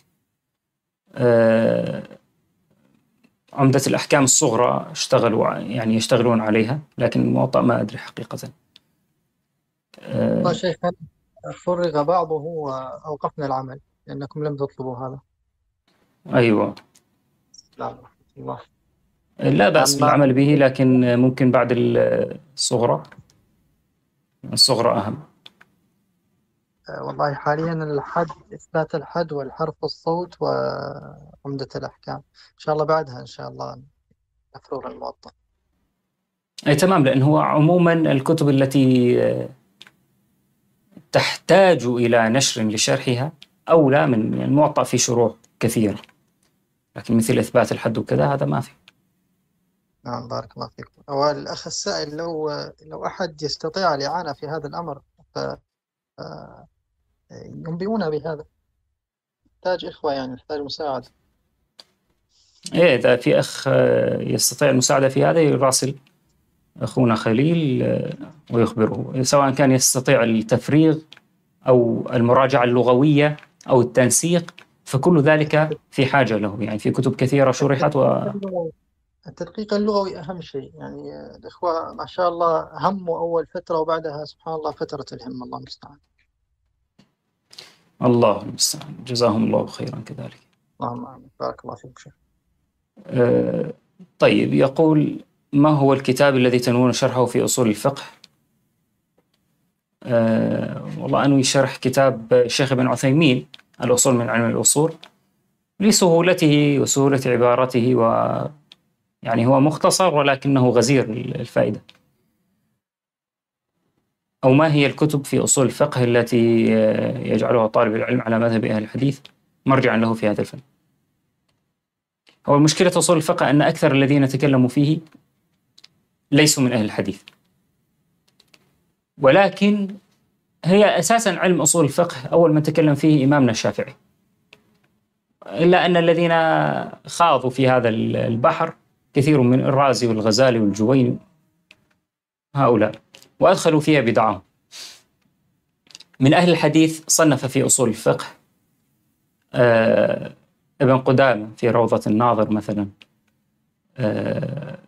Speaker 1: عمدة الأحكام الصغرى اشتغلوا يعني يشتغلون عليها، لكن الموطأ ما أدري حقيقة.
Speaker 3: والله شيخ فرغ بعضه وأوقفنا العمل لأنكم لم تطلبوا هذا.
Speaker 1: أيوة،
Speaker 3: لا الله
Speaker 1: لا بأس بالعمل به، لكن ممكن بعد الصغرى، الصغرى أهم.
Speaker 3: والله حاليا الحد، إثبات الحد والحرف والصوت وعمدة الأحكام، إن شاء الله بعدها إن شاء الله نفرغ الموطأ.
Speaker 1: أي تمام، لأن هو عموما الكتب التي تحتاج إلى نشر لشرحها أولى من يعني الموطأ في شروح كثيرة، لكن مثل إثبات الحد وكذا هذا ما في.
Speaker 3: نعم بارك الله فيكم. والأخ السائل لو لو أحد يستطيع الإعانة في هذا الأمر ف ينبئونا بهذا، نحتاج إخوة يعني نحتاج مساعدة.
Speaker 1: إيه، إذا في أخ يستطيع المساعدة في هذا يراسل أخونا خليل ويخبره، سواء كان يستطيع التفريغ أو المراجعة اللغوية أو التنسيق، فكل ذلك في حاجة له، يعني في كتب كثيرة شرحت. و...
Speaker 3: التدقيق اللغوي أهم شيء، يعني الإخوة ما شاء الله هموا أول فترة وبعدها سبحان الله فترة الهم، الله المستعان.
Speaker 1: الله المستعان، جزاهم الله خيرا كذلك.
Speaker 3: اللهم آمين، بارك الله فيك شيخ.
Speaker 1: أه طيب، يقول ما هو الكتاب الذي تنوون شرحه في أصول الفقه؟ أه والله أنوي شرح كتاب الشيخ ابن عثيمين الأصول من علم الأصول، لسهولته وسهولة عبارته، و يعني هو مختصر ولكنه غزير الفائدة. أو ما هي الكتب في أصول الفقه التي يجعلها طالب العلم على مذهب أهل الحديث مرجعا له في هذا الفن؟ هو المشكلة أصول الفقه أن أكثر الذين تكلموا فيه ليسوا من أهل الحديث، ولكن هي أساسا علم أصول الفقه أول من تكلم فيه إمامنا الشافعي، إلا أن الذين خاضوا في هذا البحر كثير من الرازي والغزالي والجويني هؤلاء، وأدخلوا فيها بدعهم. من أهل الحديث صنف في أصول الفقه آه ابن قدامة في روضة الناظر مثلا، آه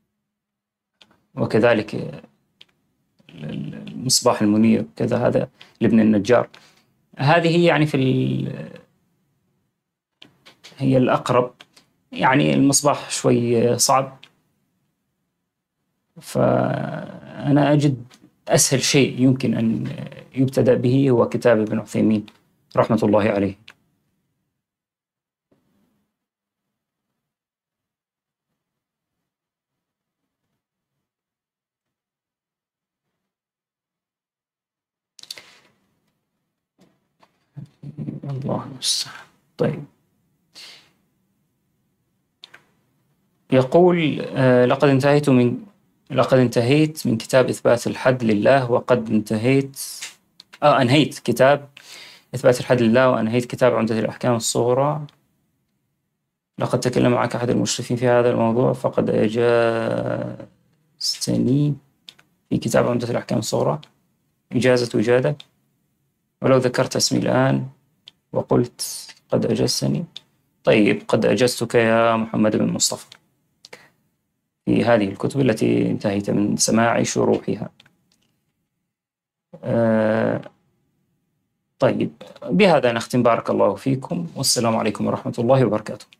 Speaker 1: وكذلك المصباح المنير كذا، هذا لابن النجار. هذه يعني في هي الأقرب، يعني المصباح شوي صعب، فأنا أجد أسهل شيء يمكن أن يبتدأ به هو كتاب ابن عثيمين رحمة الله عليه. الله المستعان. طيب، يقول آه لقد انتهيت من لقد انتهيت من كتاب إثبات الحد لله، وقد انتهيت آه أنهيت كتاب إثبات الحد لله، وأنهيت كتاب عمدة الأحكام الصغرى، لقد تكلم معك أحد المشرفين في هذا الموضوع فقد أجازتني في كتاب عمدة الأحكام الصغرى. إجازة وجادة، ولو ذكرت اسمي الآن وقلت قد أجزتني. طيب، قد أجزتك يا محمد بن مصطفى في هذه الكتب التي انتهيت من سماع شروحها. آه طيب، بهذا نختم. بارك الله فيكم، والسلام عليكم ورحمة الله وبركاته.